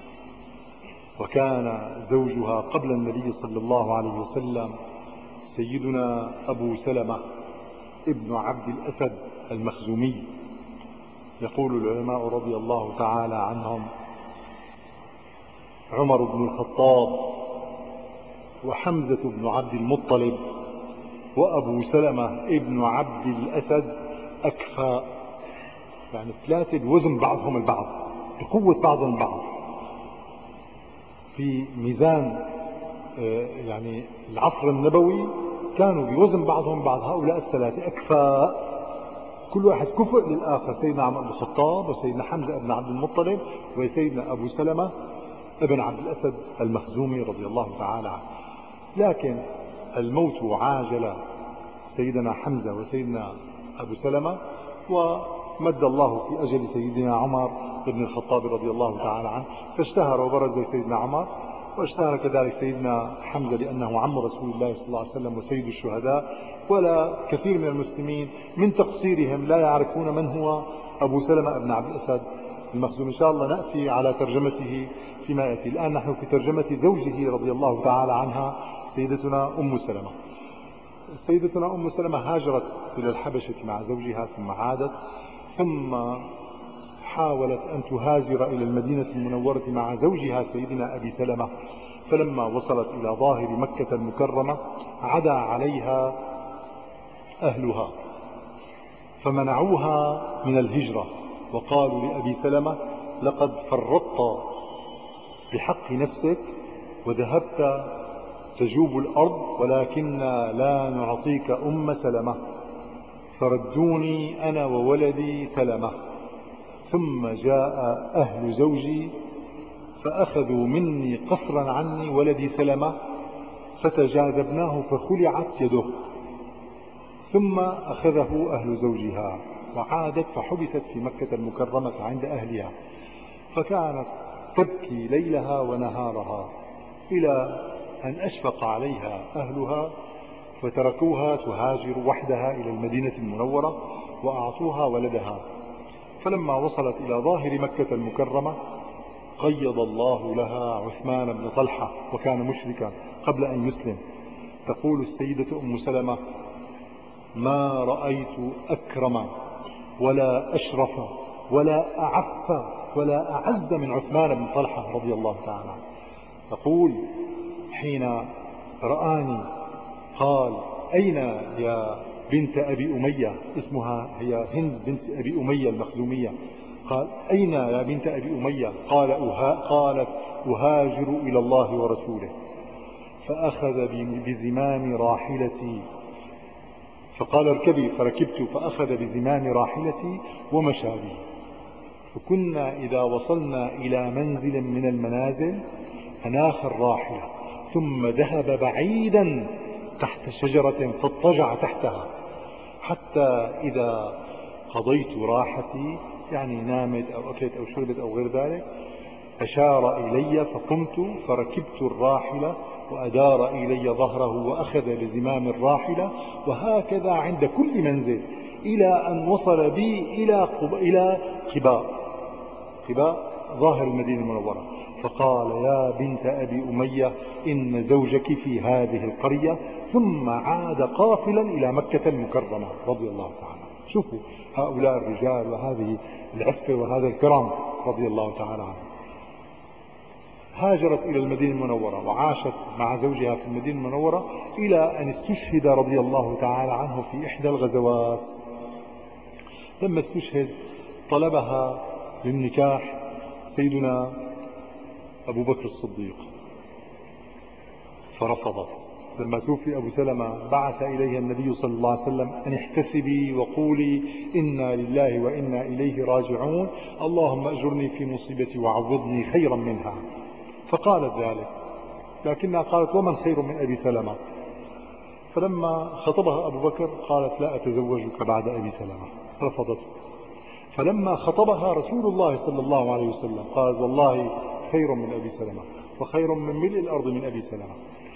وكان زوجها قبل النبي صلى الله عليه وسلم سيدنا أبو سلمة ابن عبد الأسد المخزومي. يقول العلماء رضي الله تعالى عنهم: عمر بن الخطاب وحمزة بن عبد المطلب وأبو سلمة ابن عبد الأسد أكفاء، يعني ثلاثة بوزن بعضهم البعض، بقوة بعضهم البعض في ميزان يعني العصر النبوي، كانوا بوزن بعضهم بعض. هؤلاء الثلاثة أكفاء، كل واحد كفء للآخر. سيدنا عمر بن الخطاب وسيدنا حمزة بن عبد المطلب وسيدنا أبو سلمة ابن عبد الأسد المخزومي رضي الله تعالى عنه. لكن الموت عاجل سيدنا حمزة وسيدنا أبو سلمة، ومد الله في أجل سيدنا عمر بن الخطاب رضي الله تعالى عنه، فاشتهر وبرز سيدنا عمر، واشتهر كذلك سيدنا حمزة لأنه عم رسول الله صلى الله عليه وسلم وسيد الشهداء. ولا كثير من المسلمين من تقصيرهم لا يعرفون من هو أبو سلمة بن عبد الأسد المخزومي. إن شاء الله نأتي على ترجمته فيما يأتي. الآن نحن في ترجمة زوجه رضي الله تعالى عنها سيدتنا أم سلمة. سيدتنا أم سلمة هاجرت إلى الحبشة مع زوجها، ثم عادت، ثم حاولت أن تهاجر إلى المدينة المنورة مع زوجها سيدنا أبي سلمة، فلما وصلت إلى ظاهر مكة المكرمة عدا عليها أهلها فمنعوها من الهجرة، وقالوا لأبي سلمة: لقد فرطت بحق نفسك وذهبت تجوب الأرض، ولكننا لا نعطيك أم سلمة، فردوني أنا وولدي سلمة. ثم جاء أهل زوجي فأخذوا مني قصرا عني ولدي سلمة، فتجاذبناه فخلعت يده، ثم أخذه أهل زوجها وعادت فحبست في مكة المكرمة عند أهلها، فكانت تبكي ليلها ونهارها إلى أن أشفق عليها أهلها فتركوها تهاجر وحدها إلى المدينة المنورة وأعطوها ولدها. فلما وصلت إلى ظاهر مكة المكرمة قيض الله لها عثمان بن طلحة، وكان مشركا قبل أن يسلم. تقول السيدة أم سلمة: ما رأيت أكرم ولا أشرف ولا أعف ولا أعز من عثمان بن طلحة رضي الله تعالى عنه. تقول: حين رآني قال: أين يا بنت أبي أمية؟ اسمها هي هند بنت أبي أمية المخزومية. قال: أين يا بنت أبي أمية؟ قال أها قالت: أهاجر إلى الله ورسوله. فأخذ بزمام راحلتي، فقال: اركبي، فركبت، فأخذ بزمام راحلتي ومشى بي. فكنا إذا وصلنا إلى منزل من المنازل أناخ الراحلة ثم ذهب بعيدا تحت شجرة فاضطجع تحتها، حتى إذا قضيت راحتي، يعني نامت أو أكلت أو شربت أو غير ذلك، أشار إلي فقمت فركبت الراحلة وأدار إلي ظهره وأخذ بزمام الراحلة، وهكذا عند كل منزل إلى أن وصل بي إلى إلى قباء قباء ظاهر المدينة المنورة. فقال يا بنت أبي أمية إن زوجك في هذه القرية، ثم عاد قافلا إلى مكة المكرمة رضي الله تعالى. شوفوا هؤلاء الرجال وهذه العفة وهذا الكرم رضي الله تعالى عنه. هاجرت إلى المدينة المنورة وعاشت مع زوجها في المدينة المنورة إلى أن استشهد رضي الله تعالى عنه في إحدى الغزوات. لما استشهد طلبها للنكاح سيدنا أبو بكر الصديق فرفضت. لما توفي أبو سلمة بعث إليها النبي صلى الله عليه وسلم أن احتسبي وقولي إنا لله وإنا إليه راجعون، اللهم أجرني في مصيبتي وعوضني خيرا منها. فقالت ذلك، لكنها قالت ومن خير من أبي سلمة؟ فلما خطبها أبو بكر قالت لا أتزوجك بعد أبي سلمة، رفضته. فلما خطبها رسول الله صلى الله عليه وسلم قالت والله خير من أبي سلمة وخير من ملء الأرض من أبي سلمة.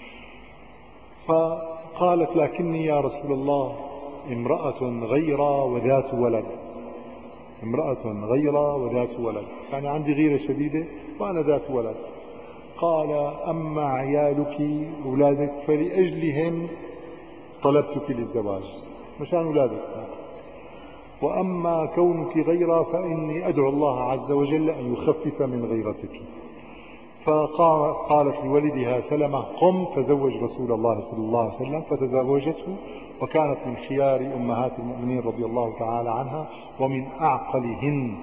فقالت لكني يا رسول الله امرأة غيرة وذات ولد، امرأة غيرة وذات ولد، يعني عندي غيرة شديدة وأنا ذات ولد. قال أما عيالك أولادك فلأجلهم طلبتك للزواج، مشان أولادك، وأما كونك غيرة فإني أدعو الله عز وجل أن يخفف من غيرتك. فقالت لولدها سلمة قم تزوج رسول الله صلى الله عليه وسلم، فتزوجته، وكانت من خيار أمهات المؤمنين رضي الله تعالى عنها ومن أعقلهن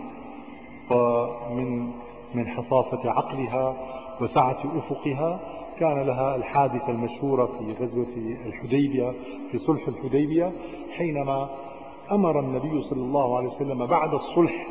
ومن من حصافة عقلها وسعة أفقها. كان لها الحادثة المشهورة في غزوة الحديبية في صلح الحديبية، حينما أمر النبي صلى الله عليه وسلم بعد الصلح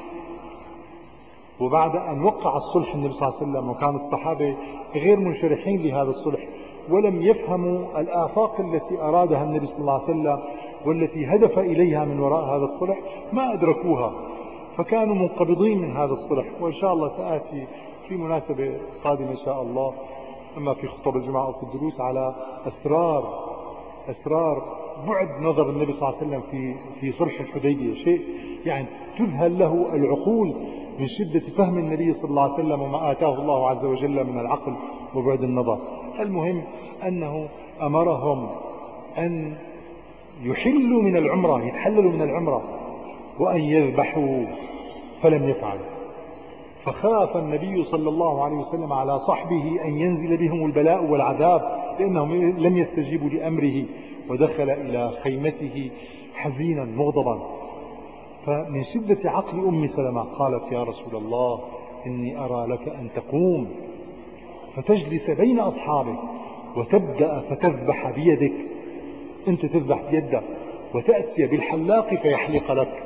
وبعد أن وقع الصلح النبي صلى الله عليه وسلم، وكان الصحابة غير منشرحين لهذا الصلح ولم يفهموا الآفاق التي أرادها النبي صلى الله عليه وسلم والتي هدف إليها من وراء هذا الصلح، ما أدركوها، فكانوا منقبضين من هذا الصلح. وإن شاء الله سآتي في مناسبة قادمة إن شاء الله، أما في خطب الجمعة أو في الدروس، على أسرار أسرار بعد نظر النبي صلى الله عليه وسلم في في صلح الحديبية، شيء يعني تذهل له العقول من شدة فهم النبي صلى الله عليه وسلم وما آتاه الله عز وجل من العقل وبعد النظر. المهم أنه أمرهم أن يحلوا من العمرة، يتحللوا من العمرة، وأن يذبحوا، فلم يفعلوا. فخاف النبي صلى الله عليه وسلم على صحبه أن ينزل بهم البلاء والعذاب لأنهم لم يستجيبوا لأمره، ودخل إلى خيمته حزينا مغضبا. فمن شدة عقل أم سلمة قالت يا رسول الله إني أرى لك أن تقوم فتجلس بين أصحابك وتبدأ فتذبح بيدك، أنت تذبح بيدك وتأتي بالحلاق فيحلق لك.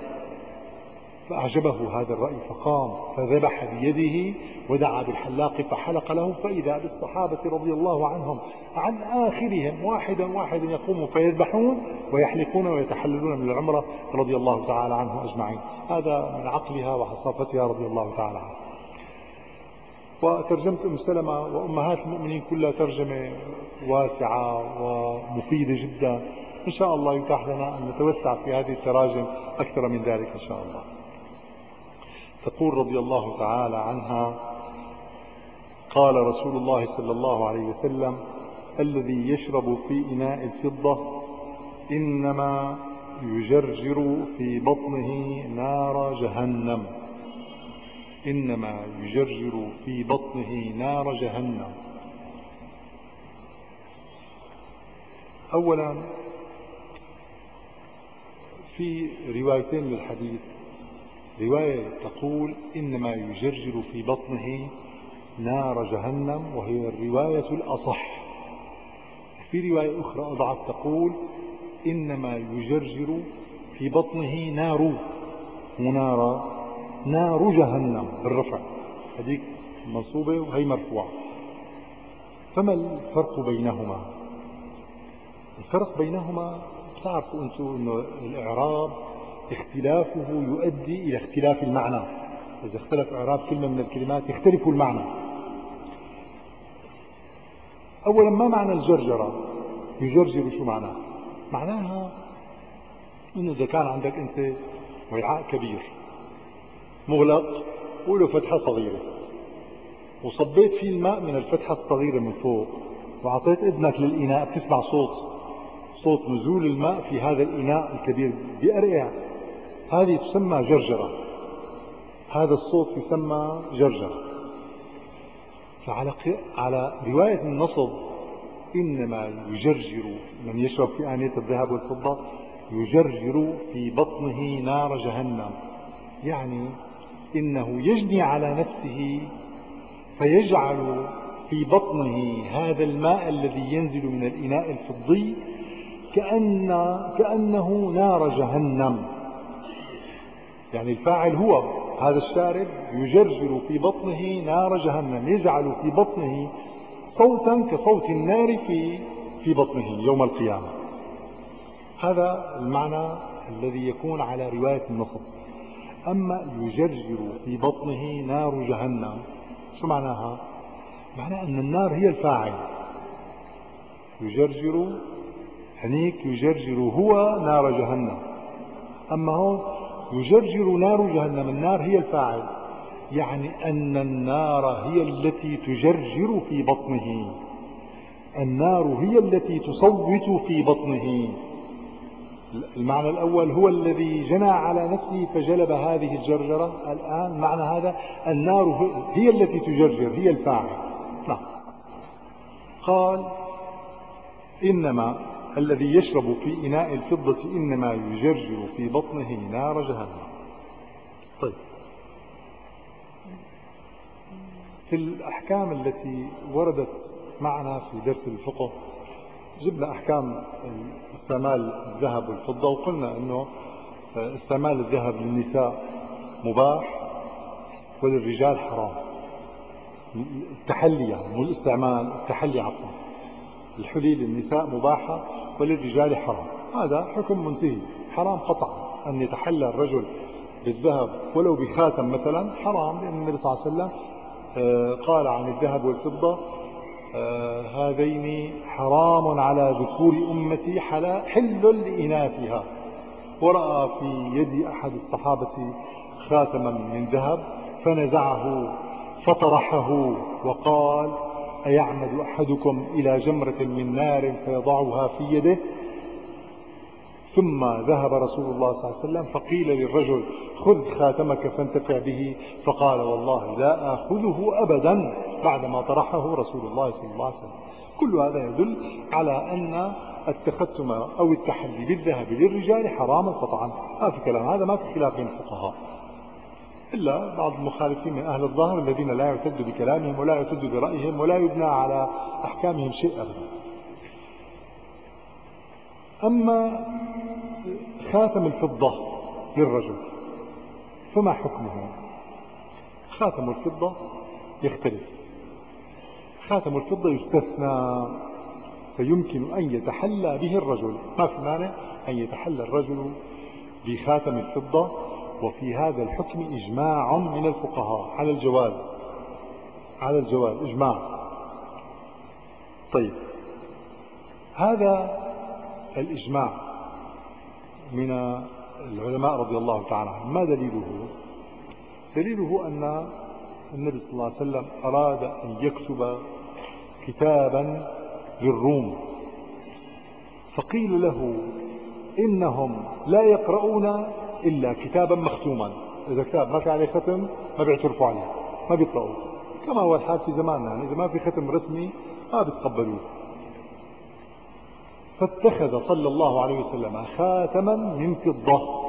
فأعجبه هذا الرأي فقام فذبح بيده ودعا بالحلاق فحلق له، فإذا بالصحابة رضي الله عنهم عن آخرهم واحدا واحدا يقوموا فيذبحون ويحلقون ويتحللون من العمرة رضي الله تعالى عنهم أجمعين. هذا من عقلها وحصافتها رضي الله تعالى عنها. وترجمة أم سلمة وأمهات المؤمنين كلها ترجمة واسعة ومفيدة جدا، إن شاء الله يتاح لنا أن نتوسع في هذه التراجم أكثر من ذلك إن شاء الله. تقول رضي الله تعالى عنها قال رسول الله صلى الله عليه وسلم الذي يشرب في إناء الفضة إنما يجرجر في بطنه نار جهنم، إنما يجرجر في بطنه نار جهنم. أولا في روايتين للحديث، رواية تقول إنما يجرجر في بطنه نار جهنم وهي الرواية الأصح، في رواية أخرى أضعف تقول إنما يجرجر في بطنه نار منارة نار جهنم بالرفع، هذيك منصوبة وهي مرفوعة. فما الفرق بينهما؟ الفرق بينهما تعرفوا أنتم أنه الإعراب اختلافه يؤدي إلى اختلاف المعنى، إذا اختلف إعراب كلمة من الكلمات يختلف المعنى. أولا ما معنى الجرجرة؟ يجرجر شو معناه؟ معناها أنه إذا كان عندك أنت وعاء كبير مغلق وله فتحة صغيرة وصبيت فيه الماء من الفتحة الصغيرة من فوق، وعطيت إذنك للإناء، بتسمع صوت صوت نزول الماء في هذا الإناء الكبير بيأرقع، هذه تسمى جرجرة، هذا الصوت يسمى جرجرة. فعلى على رواية النصب إنما يجرجر من يشرب في آنية الذهب والفضة يجرجر في بطنه نار جهنم، يعني إنه يجني على نفسه فيجعل في بطنه هذا الماء الذي ينزل من الإناء الفضي كأن كأنه نار جهنم. يعني الفاعل هو هذا الشارب يجرجر في بطنه نار جهنم، يجعل في بطنه صوتا كصوت النار في في بطنه يوم القيامة. هذا المعنى الذي يكون على رواية النصب. أما يجرجر في بطنه نار جهنم، شو معناها؟ معناه أن النار هي الفاعل، يجرجر هنيك يجرجر هو نار جهنم، أما هون يجرجر نار جهنم، النار هي الفاعل، يعني أن النار هي التي تجرجر في بطنه، النار هي التي تصوت في بطنه. المعنى الأول هو الذي جنى على نفسه فجلب هذه الجرجرة، الآن معنى هذا النار هي التي تجرجر، هي الفاعل. نعم. قال إنما الذي يشرب في إناء الفضة إنما يجرجر في بطنه نار جهنم. طيب، في الأحكام التي وردت معنا في درس الفقه جبنا أحكام استعمال الذهب والفضة، وقلنا أنه استعمال الذهب للنساء مباح وللرجال حرام. التحلي يعني مو الاستعمال، التحلي عفوا، الحلي للنساء مباحة وللرجال حرام، هذا حكم منتهي، حرام قطعا أن يتحلى الرجل بالذهب ولو بخاتم مثلا، حرام، لأن النبي صلى الله عليه وسلم قال عن الذهب والفضة هذين حرام على ذكور أمتي حل لإناثها. ورأى في يد أحد الصحابة خاتما من ذهب فنزعه فطرحه وقال أيعمد أحدكم إلى جمرة من نار فيضعها في يده؟ ثم ذهب رسول الله صلى الله عليه وسلم فقيل للرجل خذ خاتمك فانتفع به، فقال والله لا آخذه أبدا بعدما طرحه رسول الله صلى الله عليه وسلم. كل هذا يدل على أن التختم أو التحلي بالذهب للرجال حرام قطعا، ما في كلام، هذا ما في خلاف بين الفقهاء، إلا بعض المخالفين من أهل الظاهر الذين لا يعتد بكلامهم ولا يعتد برأيهم ولا يبنى على أحكامهم شيء أبدا. أما خاتم الفضة للرجل فما حكمه؟ خاتم الفضة يختلف، خاتم الفضة يستثنى، فيمكن أن يتحلى به الرجل، ما في مانع أن يتحلى الرجل بخاتم الفضة، وفي هذا الحكم إجماع من الفقهاء على الجواز، على الجواز إجماع. طيب، هذا الإجماع من العلماء رضي الله تعالى عنهم، ما دليله؟ دليله أن النبي صلى الله عليه وسلم أراد أن يكتب كتابا للروم، فقيل له إنهم لا يقرؤون إلا كتابا مختوما، إذا كتاب ما في عليه ختم ما بيعترفوا عليه، ما بيقرؤوا، كما هو الحال في زماننا، يعني إذا ما في ختم رسمي ما بيتقبلوه. فاتخذ صلى الله عليه وسلم خاتما من فضة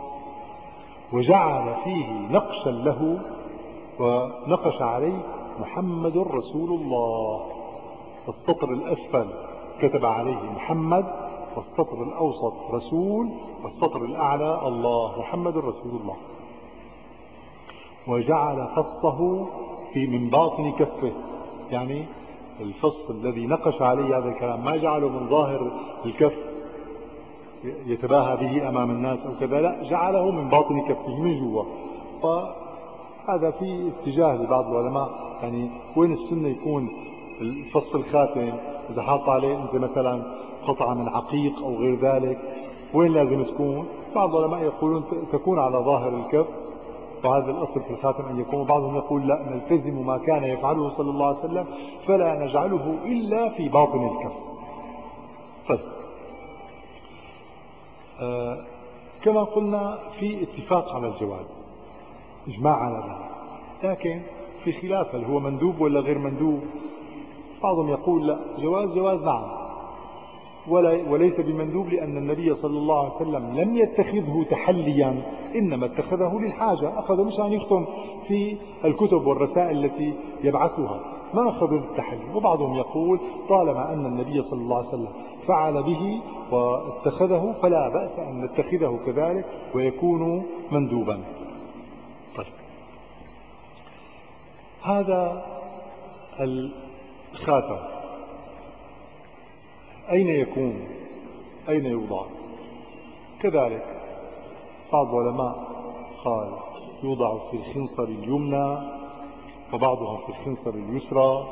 وجعل فيه نقشا له ونقش عليه محمد رسول الله، السطر الأسفل كتب عليه محمد، والسطر الأوسط رسول، والسطر الأعلى الله، محمد رسول الله. وجعل فصه في من باطن كفه، يعني الفص الذي نقش عليه هذا الكلام ما جعله من ظاهر الكف يتباهى به أمام الناس أو كذا، لا، جعله من باطن كفه من جوا. وهذا في اتجاه لبعض العلماء، يعني وين السنة يكون الفص الخاتم؟ إذا حاط عليه أنت مثلا قطعة من عقيق أو غير ذلك، وين لازم تكون؟ بعض العلماء يقولون تكون على ظاهر الكف، وهذا الأصل في الخاتم أن يكون. بعضهم يقول لا، نلتزم ما كان يفعله صلى الله عليه وسلم فلا نجعله إلا في باطن الكف. طيب، آه كما قلنا في اتفاق على الجواز، إجماع على ذلك، لكن في خلاف هل هو مندوب ولا غير مندوب. بعضهم يقول لا، جواز جواز نعم، وليس بمندوب، لأن النبي صلى الله عليه وسلم لم يتخذه تحليا، إنما اتخذه للحاجة، أخذه مشان يختم في الكتب والرسائل التي يبعثها، ما أخذه للتحلي. وبعضهم يقول طالما أن النبي صلى الله عليه وسلم فعل به واتخذه فلا بأس أن نتخذه كذلك ويكون مندوبا. طيب، هذا الخاتم أين يكون؟ أين يوضع؟ كذلك بعض العلماء قال يوضع في الخنصر اليمنى، وبعضهم في الخنصر اليسرى،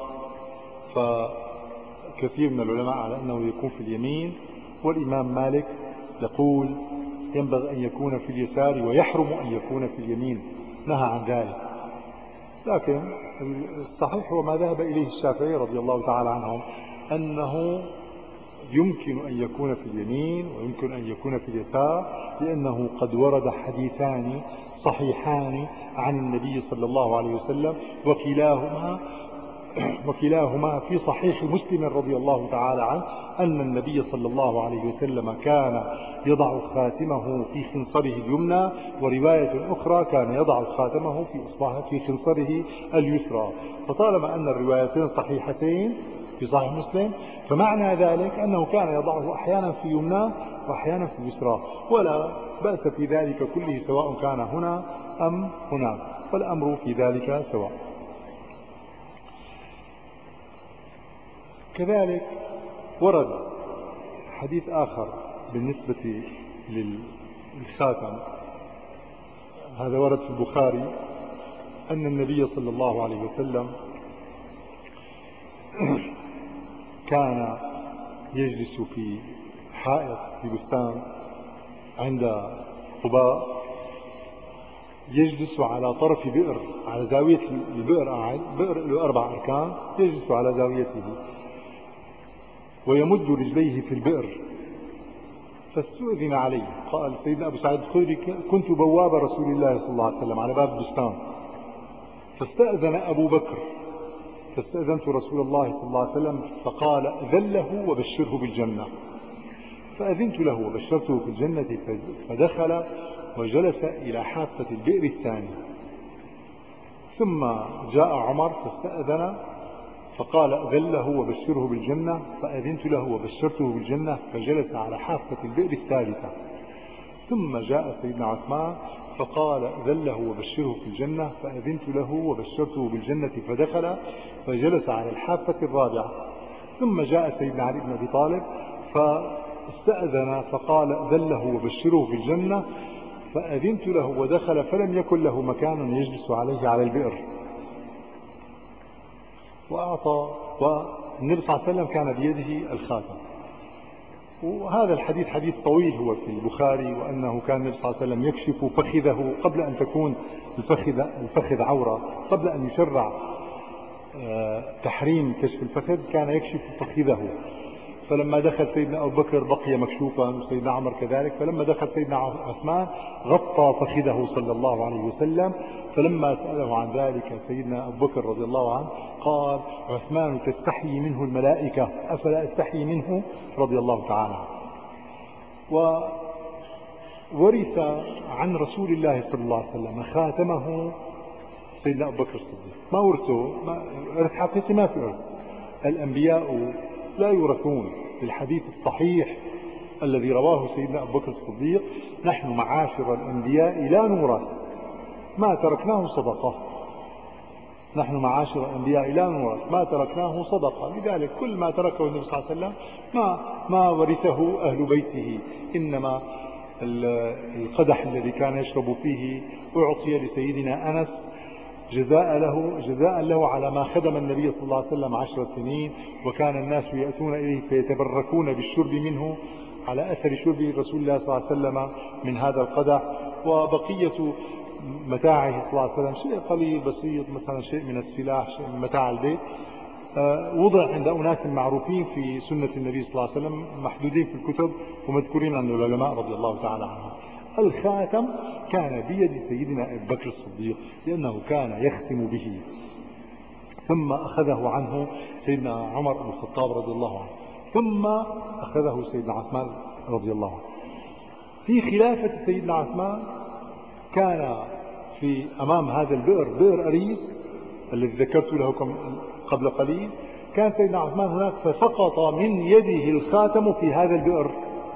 فكثير من العلماء على أنه يكون في اليمين، والإمام مالك يقول ينبغي أن يكون في اليسار ويحرم أن يكون في اليمين، نهى عن ذلك. لكن الصحيح هو ما ذهب إليه الشافعي رضي الله تعالى عنهم، أنه يمكن أن يكون في اليمين ويمكن أن يكون في اليسار، لأنه قد ورد حديثان صحيحان عن النبي صلى الله عليه وسلم، وكلاهما وكلاهما في صحيح مسلم رضي الله تعالى عنه، أن النبي صلى الله عليه وسلم كان يضع خاتمه في خنصره اليمنى، ورواية أخرى كان يضع خاتمه في إصبعه في خنصره اليسرى. فطالما أن الروايتين صحيحتين في صحيح مسلم، فمعنى ذلك أنه كان يضعه أحيانا في يمناه وأحيانا في اليسرى، ولا بأس في ذلك كله، سواء كان هنا أم هناك، والأمر في ذلك سواء. كذلك ورد حديث آخر بالنسبة للخاتم، هذا ورد في البخاري، أن النبي صلى الله عليه وسلم كان يجلس في حائط في بستان عند قباء، يجلس على طرف بئر، على زاوية البئر، بئر له أربع أركان، يجلس على زاويته ويمد رجليه في البئر. فاستؤذن عليه، قال سيدنا أبو سعيد الخدري كنت بواب رسول الله صلى الله عليه وسلم على باب البستان، فاستأذن أبو بكر، فاستأذنت رسول الله صلى الله عليه وسلم فقال أذن له وبشره بالجنة، فأذنت له وبشرته في الجنة، فدخل وجلس إلى حافة البئر الثاني. ثم جاء عمر فاستأذن فقال أذن له وبشره بالجنة، فأذنت له وبشرته بالجنة، فجلس على حافة البئر الثالثة. ثم جاء سيدنا عثمان فقال أذن له وبشره في الجنة، فأذنت له وبشرته بالجنة، فدخل فجلس على الحافة الرابعة. ثم جاء سيدنا علي بن أبي طالب فاستأذن فقال أذن له وبشره في الجنة، فأذنت له ودخل، فلم يكن له مكان يجلس عليه على البئر. وأعطى، والنبي صلى الله عليه وسلم كان بيده الخاتم. وهذا الحديث حديث طويل هو في البخاري، وأنه كان النبي صلى الله عليه وسلم يكشف فخذه قبل أن تكون الفخذ, الفخذ عورة، قبل أن يشرع تحريم كشف الفخذ كان يكشف فخذه. فلما دخل سيدنا أبو بكر بقي مكشوفا، وسيدنا عمر كذلك، فلما دخل سيدنا عثمان غطى فخذه صلى الله عليه وسلم. فلما سأله عن ذلك سيدنا أبو بكر رضي الله عنه قال عثمان تستحيي منه الملائكة أفلا أستحيي منه، رضي الله تعالى عنه. وورث عن رسول الله صلى الله عليه وسلم خاتمه سيدنا أبو بكر الصديق، ما ورثه، ارث حقيقي ما في ارث، الأنبياء لا يورثون. في الحديث الصحيح الذي رواه سيدنا أبو بكر الصديق نحن معاشر الأنبياء لا نورث ما تركناه صدقة، نحن معاشر الأنبياء لا نورث ما تركناه صدقة. لذلك كل ما تركه النبي صلى الله عليه وسلم ما, ما ورثه أهل بيته، إنما القدح الذي كان يشرب فيه أعطي لسيدنا أنس جزاء له, جزاء له على ما خدم النبي صلى الله عليه وسلم عشر سنين، وكان الناس يأتون إليه فيتبركون بالشرب منه على أثر شرب رسول الله صلى الله عليه وسلم من هذا القدح. وبقية متاعه صلى الله عليه وسلم شيء قليل بسيط، مثلا شيء من السلاح، شيء من متاع البيت، وضع عند أناس معروفين في سنة النبي صلى الله عليه وسلم، محدودين في الكتب ومذكورين عن العلماء رضي الله تعالى عنهم. الخاتم كان بيد سيدنا أبي بكر الصديق لأنه كان يختم به، ثم أخذه عنه سيدنا عمر بن الخطاب رضي الله عنه، ثم أخذه سيدنا عثمان رضي الله عنه. في خلافة سيدنا عثمان كان في أمام هذا البئر، بئر أريس الذي ذكرت له قبل قليل، كان سيدنا عثمان هناك فسقط من يده الخاتم في هذا البئر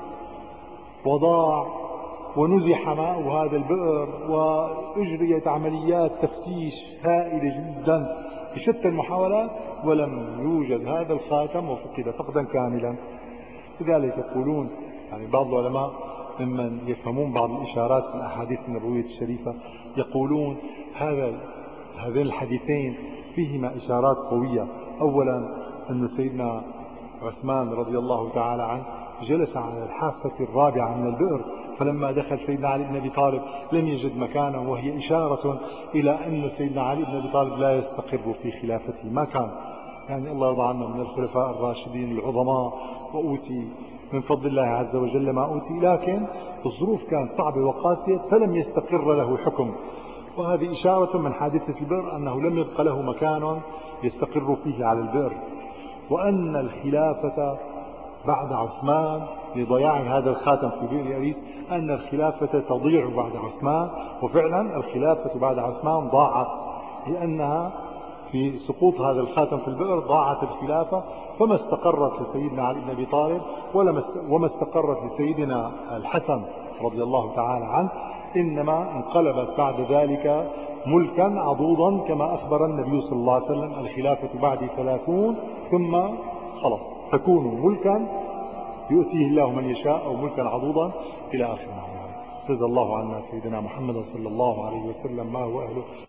وضاع ونزح ماء هذا البئر، وأجريت عمليات تفتيش هائلة جدا بشتى المحاولات ولم يوجد هذا الخاتم، وفقد فقدا كاملا. لذلك يقولون يعني بعض العلماء ممن يفهمون بعض الإشارات في الأحاديث النبوية الشريفة يقولون هذا هذين الحديثين فيهما إشارات قوية. أولا أن سيدنا عثمان رضي الله تعالى عنه جلس على الحافة الرابعة من البئر، فلما دخل سيدنا علي بن أبي طالب لم يجد مكانا، وهي إشارة إلى أن سيدنا علي بن أبي طالب لا يستقر في خلافته، ما كان يعني الله يرضى عنه من الخلفاء الراشدين العظماء وأوتي من فضل الله عز وجل ما أوتي، لكن الظروف كانت صعبة وقاسية فلم يستقر له حكم. وهذه إشارة من حادثة البئر أنه لم يبق له مكان يستقر فيه على البئر، وأن الخلافة بعد عثمان لضياع هذا الخاتم في بئر أريس، أن الخلافة تضيع بعد عثمان. وفعلا الخلافة بعد عثمان ضاعت، لأنها في سقوط هذا الخاتم في البئر ضاعت الخلافة، فما استقرت لسيدنا علي بن أبي طالب وما استقرت لسيدنا الحسن رضي الله تعالى عنه، إنما انقلبت بعد ذلك ملكا عضوضا كما أخبر النبي صلى الله عليه وسلم: الخلافة بعد ثلاثون ثم خلص تكون ملكا يؤتيه الله من يشاء أو ملكا عضوضا إلى آخر ما. جزا الله عنا سيدنا محمد صلى الله عليه وسلم ما هو أهله.